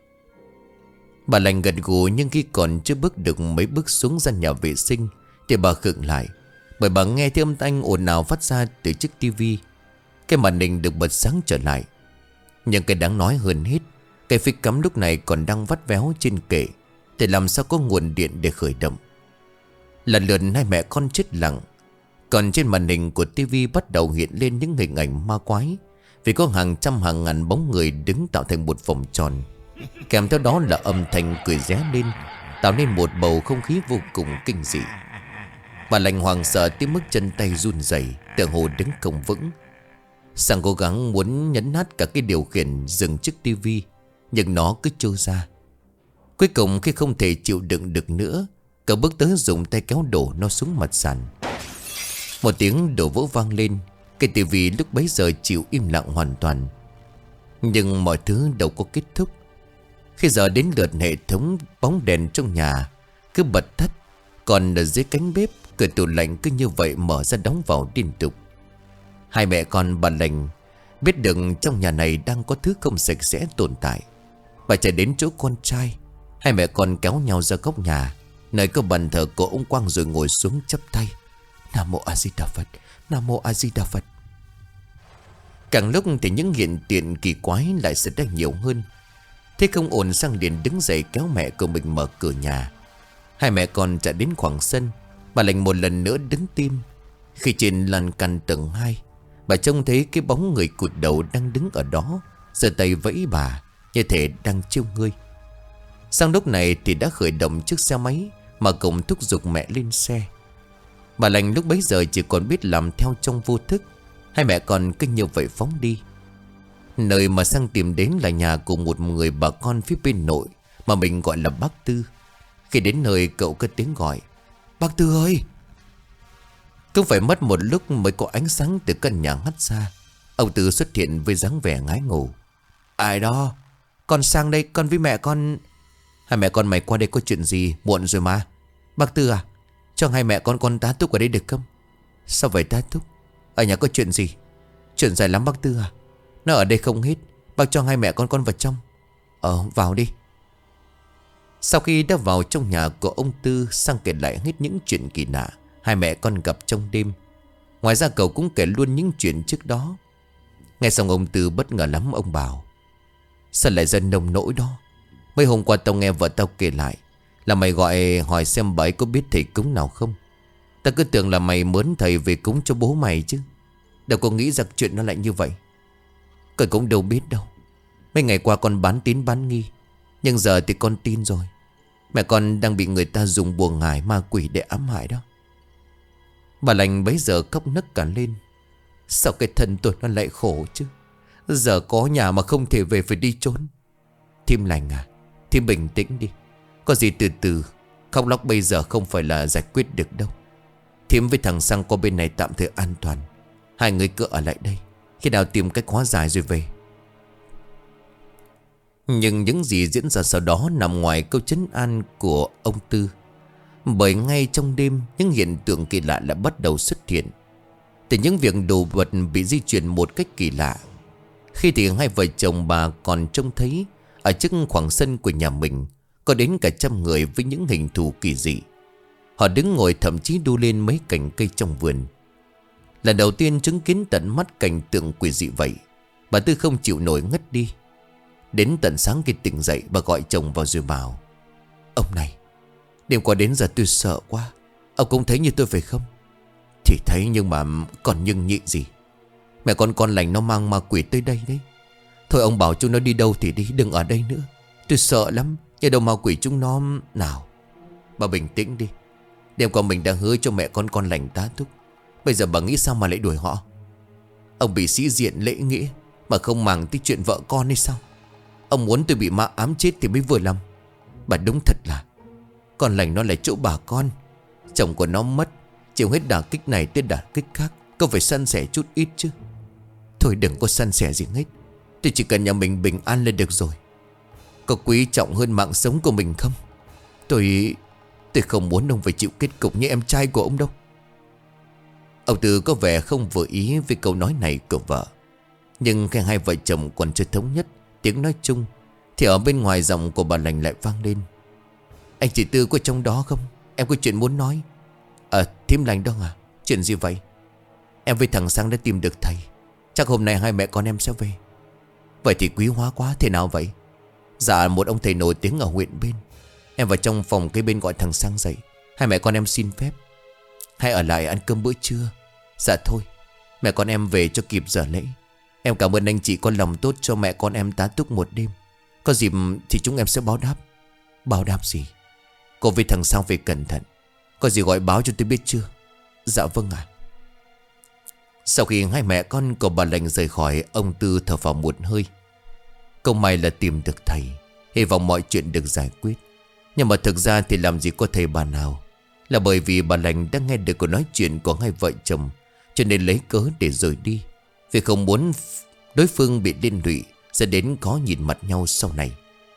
Bà lành gật gù, nhưng khi còn chưa bước được mấy bước xuống gian nhà vệ sinh thì bà khựng lại. Bởi bà nghe thấy âm thanh ồn ào phát ra từ chiếc tivi. Cái màn hình được bật sáng trở lại. Nhưng cái đáng nói hơn hết, cái phích cắm lúc này còn đang vắt véo trên kệ, thì làm sao có nguồn điện để khởi động. Lần lượt hai mẹ con chết lặng. Còn trên màn hình của tivi bắt đầu hiện lên những hình ảnh ma quái. Vì có hàng trăm hàng ngàn bóng người đứng tạo thành một vòng tròn. Kèm theo đó là âm thanh cười ré lên, tạo nên một bầu không khí vô cùng kinh dị. Bà lành hoàng sợ tới mức chân tay run rẩy, tựa hồ đứng không vững. Sang cố gắng muốn nhấn nát cả cái điều khiển dừng chiếc tivi, nhưng nó cứ trôi ra. Cuối cùng khi không thể chịu đựng được nữa, cậu bước tới dùng tay kéo đổ nó xuống mặt sàn. Một tiếng đổ vỡ vang lên. Cái tivi lúc bấy giờ chịu im lặng hoàn toàn. Nhưng mọi thứ đâu có kết thúc. Khi giờ đến lượt hệ thống bóng đèn trong nhà cứ bật tắt. Còn ở dưới cánh bếp, cửa tủ lạnh cứ như vậy mở ra đóng vào liên tục. Hai mẹ con bà lành biết được trong nhà này đang có thứ không sạch sẽ tồn tại. Bà chạy đến chỗ con trai. Hai mẹ con kéo nhau ra góc nhà, nơi có bàn thờ của ông Quang, rồi ngồi xuống chắp tay. Nam mô A Di Đà Phật, Nam mô A Di Đà Phật. Càng lúc thì những hiện tượng kỳ quái lại xảy ra nhiều hơn. Thế không ổn sang liền đứng dậy kéo mẹ của mình mở cửa nhà. Hai mẹ con chạy đến khoảng sân. Bà lành một lần nữa đứng tim. Khi trên lan can tầng hai, bà trông thấy cái bóng người cụt đầu đang đứng ở đó, giơ tay vẫy bà như thể đang trêu ngươi. Sang lúc này thì đã khởi động chiếc xe máy mà cùng thúc giục mẹ lên xe. Bà lành lúc bấy giờ chỉ còn biết làm theo trong vô thức. Hai mẹ con cứ như vậy phóng đi. Nơi mà Sang tìm đến là nhà của một người bà con phía bên nội mà mình gọi là bác Tư. Khi đến nơi cậu cất tiếng gọi: "Bác Tư ơi!" Cũng phải mất một lúc mới có ánh sáng từ căn nhà hắt ra. Ông Tư xuất hiện với dáng vẻ ngái ngủ. "Ai đó? Con Sang đây, con với mẹ con." "Hai mẹ con mày qua đây có chuyện gì? Muộn rồi mà." "Bác Tư à, cho hai mẹ con con tá túc ở đây được không?" "Sao vậy tá túc? Ở nhà có chuyện gì?" "Chuyện dài lắm bác Tư à. Nó ở đây không hết. Bác cho hai mẹ con con vào trong." "Ờ, vào đi." Sau khi đã vào trong nhà của ông Tư, Sang kể lại hết những chuyện kỳ lạ hai mẹ con gặp trong đêm. Ngoài ra cậu cũng kể luôn những chuyện trước đó. Nghe xong ông Tư bất ngờ lắm. Ông bảo: "Sao lại dân nông nỗi đó? Mấy hôm qua tao nghe vợ tao kể lại là mày gọi hỏi xem bà ấy có biết thầy cúng nào không. Tao cứ tưởng là mày mướn thầy về cúng cho bố mày chứ. Đâu có nghĩ rằng chuyện nó lại như vậy. Con cũng đâu biết đâu. Mấy ngày qua con bán tín bán nghi, nhưng giờ thì con tin rồi. Mẹ con đang bị người ta dùng bùa ngải ma quỷ để ám hại đó." Bà lành bấy giờ khóc nấc cả lên. "Sao cái thân tôi nó lại khổ chứ? Giờ có nhà mà không thể về, phải đi trốn." "Thím Lành à, thím bình tĩnh đi. Có gì từ từ. Khóc lóc bây giờ không phải là giải quyết được đâu. Thím với thằng Sang qua bên này tạm thời an toàn. Hai người cứ ở lại đây, khi nào tìm cách hóa giải rồi về." Nhưng những gì diễn ra sau đó nằm ngoài câu trấn an của ông Tư. Bởi ngay trong đêm, những hiện tượng kỳ lạ lại bắt đầu xuất hiện. Từ những việc đồ vật bị di chuyển một cách kỳ lạ. Khi thì hai vợ chồng bà còn trông thấy ở trước khoảng sân của nhà mình có đến cả trăm người với những hình thù kỳ dị. Họ đứng ngồi, thậm chí đu lên mấy cành cây trong vườn. Lần đầu tiên chứng kiến tận mắt cảnh tượng quỷ dị vậy, bà Tư không chịu nổi ngất đi. Đến tận sáng khi tỉnh dậy, bà gọi chồng vào rồi bảo: "Ông này, đêm qua đến giờ tôi sợ quá. Ông cũng thấy như tôi phải không?" "Thì thấy, nhưng mà còn nhưng nhị gì. Mẹ con con Lành nó mang ma quỷ tới đây đấy. Thôi ông bảo chúng nó đi đâu thì đi, đừng ở đây nữa. Tôi sợ lắm. Nhờ đâu ma quỷ chúng nó nào." "Bà bình tĩnh đi. Đêm qua mình đã hứa cho mẹ con con Lành tá túc. Bây giờ bà nghĩ sao mà lại đuổi họ? Ông bị sĩ diện lễ nghĩa mà không màng tới chuyện vợ con hay sao? Ông muốn tôi bị ma ám chết thì mới vừa lòng. Bà đúng thật là con Lành nó là chỗ bà con. Chồng của nó mất, chịu hết đả kích này tới đả kích khác, có phải san sẻ chút ít chứ. Thôi đừng có san sẻ gì hết. Tôi chỉ cần nhà mình bình an là được rồi. Có quý trọng hơn mạng sống của mình không? Tôi Tôi không muốn ông phải chịu kết cục như em trai của ông đâu." Ông Tư có vẻ không vừa ý với câu nói này của vợ. Nhưng khi hai vợ chồng còn chưa thống nhất tiếng nói chung, thì ở bên ngoài giọng của bà Lành lại vang lên: "Anh chị Tư có trong đó không? Em có chuyện muốn nói." "Ờ, thím Lành đó à? Chuyện gì vậy?" "Em với thằng Sang đã tìm được thầy. Chắc hôm nay hai mẹ con em sẽ về." "Vậy thì quý hóa quá. Thế nào vậy?" "Dạ, một ông thầy nổi tiếng ở huyện bên. Em vào trong phòng cái bên gọi thằng Sang dậy. Hai mẹ con em xin phép hãy ở lại ăn cơm bữa trưa." "Dạ thôi, mẹ con em về cho kịp giờ lễ. Em cảm ơn anh chị có lòng tốt cho mẹ con em tá túc một đêm. Có dịp thì chúng em sẽ báo đáp." "Báo đáp gì?" "Cô với thằng Sang về cẩn thận. Có gì gọi báo cho tôi biết chưa?" "Dạ vâng ạ." Sau khi hai mẹ con của bà Lành rời khỏi, ông Tư thở phào một hơi. Câu may là tìm được thầy, hy vọng mọi chuyện được giải quyết. Nhưng mà thực ra thì làm gì có thầy bà nào. Là bởi vì bà Lành đã nghe được cuộc nói chuyện của hai vợ chồng, cho nên lấy cớ để rời đi, vì không muốn đối phương bị liên lụy, sẽ đến có nhìn mặt nhau sau này.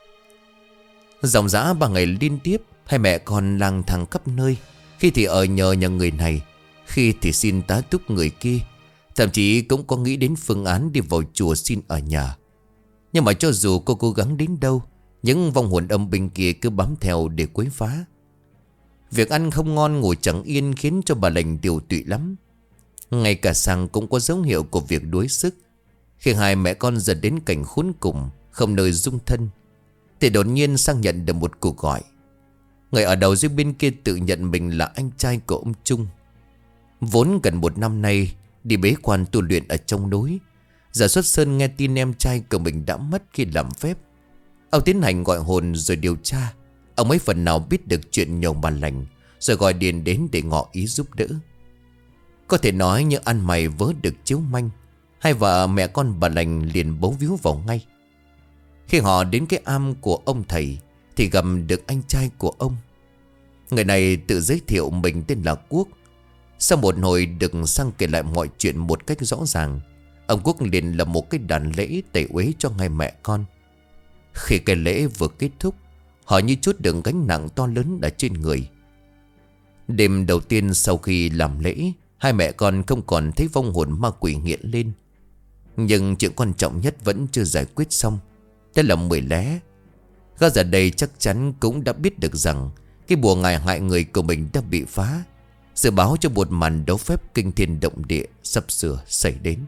Dòng dã ba ngày liên tiếp, hai mẹ con lang thang khắp nơi. Khi thì ở nhờ nhà người này, khi thì xin tá túc người kia. Thậm chí cũng có nghĩ đến phương án đi vào chùa xin ở nhà. Nhưng mà cho dù cô cố gắng đến đâu, những vong hồn âm binh kia cứ bám theo để quấy phá. Việc ăn không ngon ngủ chẳng yên khiến cho bà Lành tiêu tụy lắm. Ngay cả Sang cũng có dấu hiệu của việc đuối sức. Khi hai mẹ con dần đến cảnh khốn cùng, không nơi dung thân, thì đột nhiên sang nhận được một cuộc gọi. Người ở đầu dây bên kia tự nhận mình là anh trai của ông Trung. Vốn gần một năm nay đi bế quan tu luyện ở trong núi, giờ xuất sơn nghe tin em trai của mình đã mất khi làm phép. Ông tiến hành gọi hồn rồi điều tra. Ông ấy phần nào biết được chuyện nhầu bà lành, rồi gọi điện đến để ngỏ ý giúp đỡ. Có thể nói như ăn mày vớ được chiếu manh, hai vợ mẹ con bà lành liền bấu víu vào ngay. Khi họ đến cái am của ông thầy thì gặp được anh trai của ông. Người này tự giới thiệu mình tên là Quốc. Sau một hồi được sang kể lại mọi chuyện một cách rõ ràng, ông Quốc liền lập một cái đàn lễ tẩy uế cho hai mẹ con. Khi cái lễ vừa kết thúc, họ như chút được gánh nặng to lớn ở trên người. Đêm đầu tiên sau khi làm lễ, hai mẹ con không còn thấy vong hồn ma quỷ hiện lên. Nhưng chuyện quan trọng nhất vẫn chưa giải quyết xong. Đó là Mười Lé. Gã giờ đây chắc chắn cũng đã biết được rằng cái bùa ngài hại người của mình đã bị phá, dự báo cho một màn đấu phép kinh thiên động địa sắp sửa xảy đến.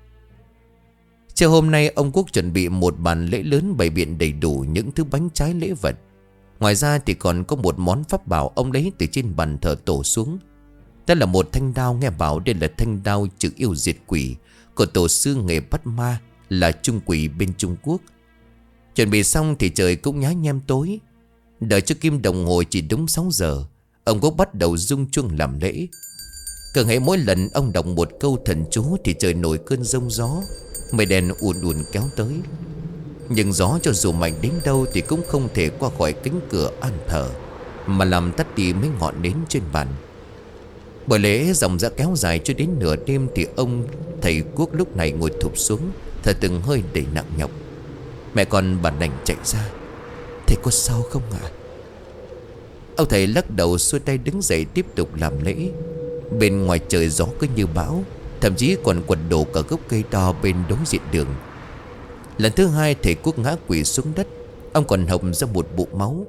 Chiều hôm nay ông Quốc chuẩn bị một bàn lễ lớn bày biện đầy đủ những thứ bánh trái lễ vật. Ngoài ra thì còn có một món pháp bảo ông lấy từ trên bàn thờ tổ xuống. Đó là một thanh đao, nghe bảo đây là thanh đao trừ yêu diệt quỷ của tổ sư nghề bắt ma là Trung Quỷ bên Trung Quốc. Chuẩn bị xong thì trời cũng nhá nhem tối. Đợi cho kim đồng hồ chỉ đúng sáu giờ, ông Quốc bắt đầu rung chuông làm lễ. Cứ hễ mỗi lần ông đọc một câu thần chú thì trời nổi cơn giông gió, mây đen ùn ùn kéo tới. Nhưng gió cho dù mạnh đến đâu thì cũng không thể qua khỏi cánh cửa an thờ, mà làm tắt đi mấy ngọn nến trên bàn. Buổi lễ dòng dã kéo dài cho đến nửa đêm thì ông thầy Quốc lúc này ngồi thụp xuống, thở từng hơi đầy nặng nhọc. Mẹ con bà đành chạy ra: "Thầy có sao không ạ?" À? Ông thầy lắc đầu xuôi tay đứng dậy tiếp tục làm lễ. Bên ngoài trời gió cứ như bão, thậm chí còn quật đổ cả gốc cây to bên đối diện đường. Lần thứ hai thầy Quốc ngã quỵ xuống đất, ông còn hộc ra một bụng máu.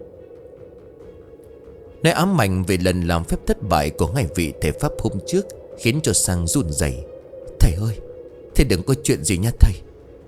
Nói ám ảnh về lần làm phép thất bại của hai vị thầy pháp hôm trước khiến cho Sang run rẩy. "Thầy ơi, thầy đừng có chuyện gì nha thầy."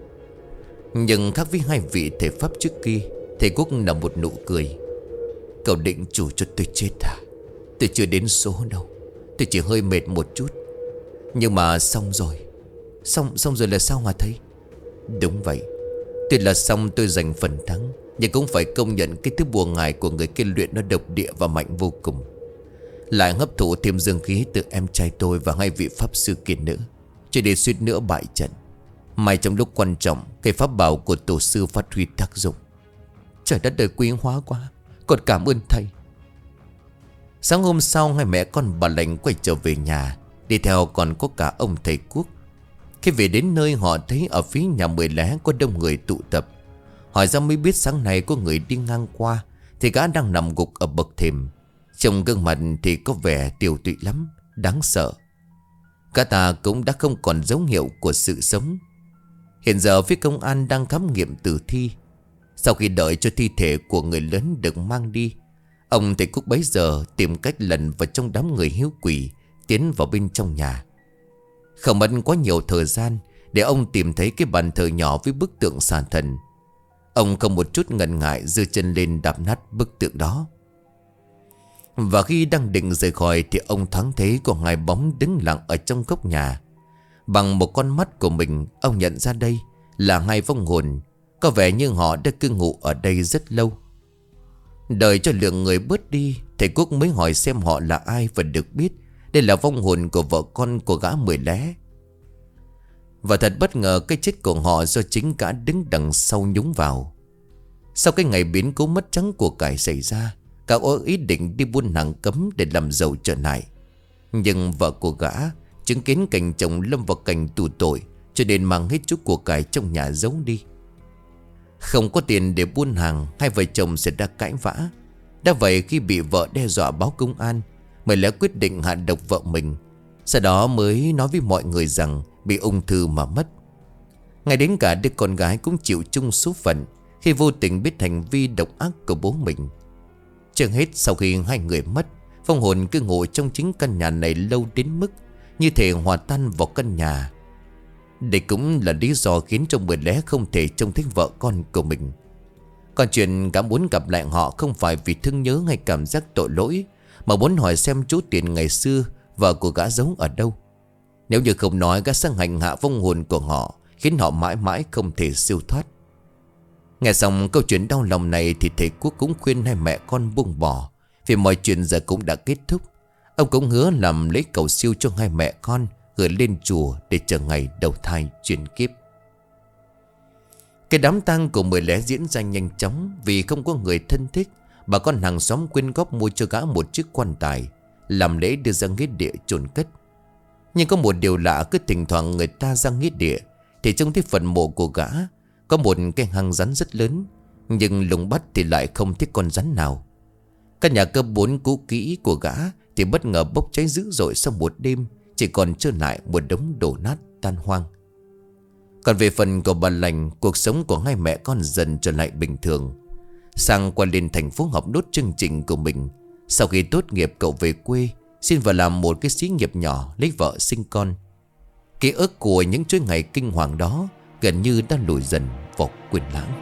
Nhưng khác với hai vị thầy pháp trước kia, thầy Quốc nở một nụ cười. "Cậu định chủ cho tôi chết à? Tôi chưa đến số đâu, tôi chỉ hơi mệt một chút. Nhưng mà xong rồi." Xong xong rồi là sao hả thầy?" "Đúng vậy, tuy là xong tôi giành phần thắng, nhưng cũng phải công nhận cái thứ bùa ngài của người kia luyện nó độc địa và mạnh vô cùng. Lại hấp thụ thêm dương khí từ em trai tôi và hai vị pháp sư kia nữa, cho đến suýt nữa bại trận. May trong lúc quan trọng, cái pháp bảo của tổ sư phát huy tác dụng. Trời đất đời quý hóa quá, con cảm ơn thầy." Sáng hôm sau, hai mẹ con bà lành quay trở về nhà, đi theo còn có cả ông thầy Quốc. Khi về đến nơi, họ thấy ở phía nhà Mười Lé có đông người tụ tập. Hỏi ra mới biết sáng nay có người đi ngang qua thì gã đang nằm gục ở bậc thềm. Trông gương mặt thì có vẻ tiều tụy lắm, đáng sợ. Gã ta cũng đã không còn dấu hiệu của sự sống. Hiện giờ phía công an đang khám nghiệm tử thi. Sau khi đợi cho thi thể của người lớn được mang đi, ông thầy Quốc bấy giờ tìm cách lần vào trong đám người hiếu quỷ, tiến vào bên trong nhà. Không mất quá nhiều thời gian để ông tìm thấy cái bàn thờ nhỏ với bức tượng xà thần. Ông không một chút ngần ngại giơ chân lên đạp nát bức tượng đó. Và khi đang định rời khỏi thì ông thoáng thấy có hai bóng đứng lặng ở trong góc nhà. Bằng một con mắt của mình, ông nhận ra đây là hai vong hồn. Có vẻ như họ đã cư ngụ ở đây rất lâu. Đợi cho lượng người bớt đi, thầy Quốc mới hỏi xem họ là ai, và được biết đây là vong hồn của vợ con của gã Mười Lé. Và thật bất ngờ, cái chết của họ do chính gã đứng đằng sau nhúng vào. Sau cái ngày biến cố mất trắng của cải xảy ra, gã có ý định đi buôn hàng cấm để làm giàu trở lại. Nhưng vợ của gã chứng kiến cảnh chồng lâm vào cảnh tù tội, cho nên mang hết chút của cải trong nhà giấu đi. Không có tiền để buôn hàng, hai vợ chồng sẽ ra cãi vã. Đã vậy, khi bị vợ đe dọa báo công an, Mười Lé quyết định hạ độc vợ mình. Sau đó mới nói với mọi người rằng bị ung thư mà mất. Ngay đến cả đứa con gái cũng chịu chung số phận khi vô tình biết hành vi độc ác của bố mình. Chưa hết, sau khi hai người mất, vong hồn cứ ngồi trong chính căn nhà này lâu đến mức như thể hòa tan vào căn nhà. Đây cũng là lý do khiến cho Mười Lé không thể trông thấy vợ con của mình. Còn chuyện gã muốn gặp lại họ không phải vì thương nhớ hay cảm giác tội lỗi, mà muốn hỏi xem chú Tiền ngày xưa vợ của gã giấu ở đâu. Nếu như không nói, gã sẽ hành hạ vong hồn của họ, khiến họ mãi mãi không thể siêu thoát. Nghe xong câu chuyện đau lòng này thì thầy Quốc cũng khuyên hai mẹ con buông bỏ, vì mọi chuyện giờ cũng đã kết thúc. Ông cũng hứa làm lấy cầu siêu cho hai mẹ con, gửi lên chùa để chờ ngày đầu thai chuyển kiếp. Cái đám tang của Mười Lé diễn ra nhanh chóng, vì không có người thân thích. Bà con hàng xóm quyên góp mua cho gã một chiếc quan tài, làm lễ đưa ra nghĩa địa chôn cất. Nhưng có một điều lạ, cứ thỉnh thoảng người ta ra nghĩa địa thì trông thấy phần mộ của gã có một cái hang rắn rất lớn, nhưng lùng bắt thì lại không thấy con rắn nào. Căn nhà cấp bốn cũ kỹ của gã thì bất ngờ bốc cháy dữ dội sau một đêm, chỉ còn trơ lại một đống đổ nát tan hoang. Còn về phần của bà Lành, cuộc sống của hai mẹ con dần trở lại bình thường. Sang qua lên thành phố học nốt chương trình của mình. Sau khi tốt nghiệp cậu về quê, xin vào làm một cái xí nghiệp nhỏ, lấy vợ sinh con. Ký ức của những chuỗi ngày kinh hoàng đó gần như đã lùi dần vào quên lãng.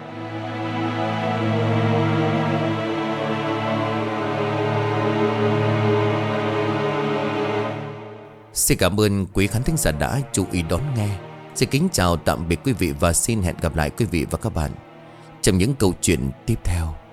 Xin cảm ơn quý khán thính giả đã chú ý đón nghe. Xin kính chào tạm biệt quý vị và xin hẹn gặp lại quý vị và các bạn trong những câu chuyện tiếp theo.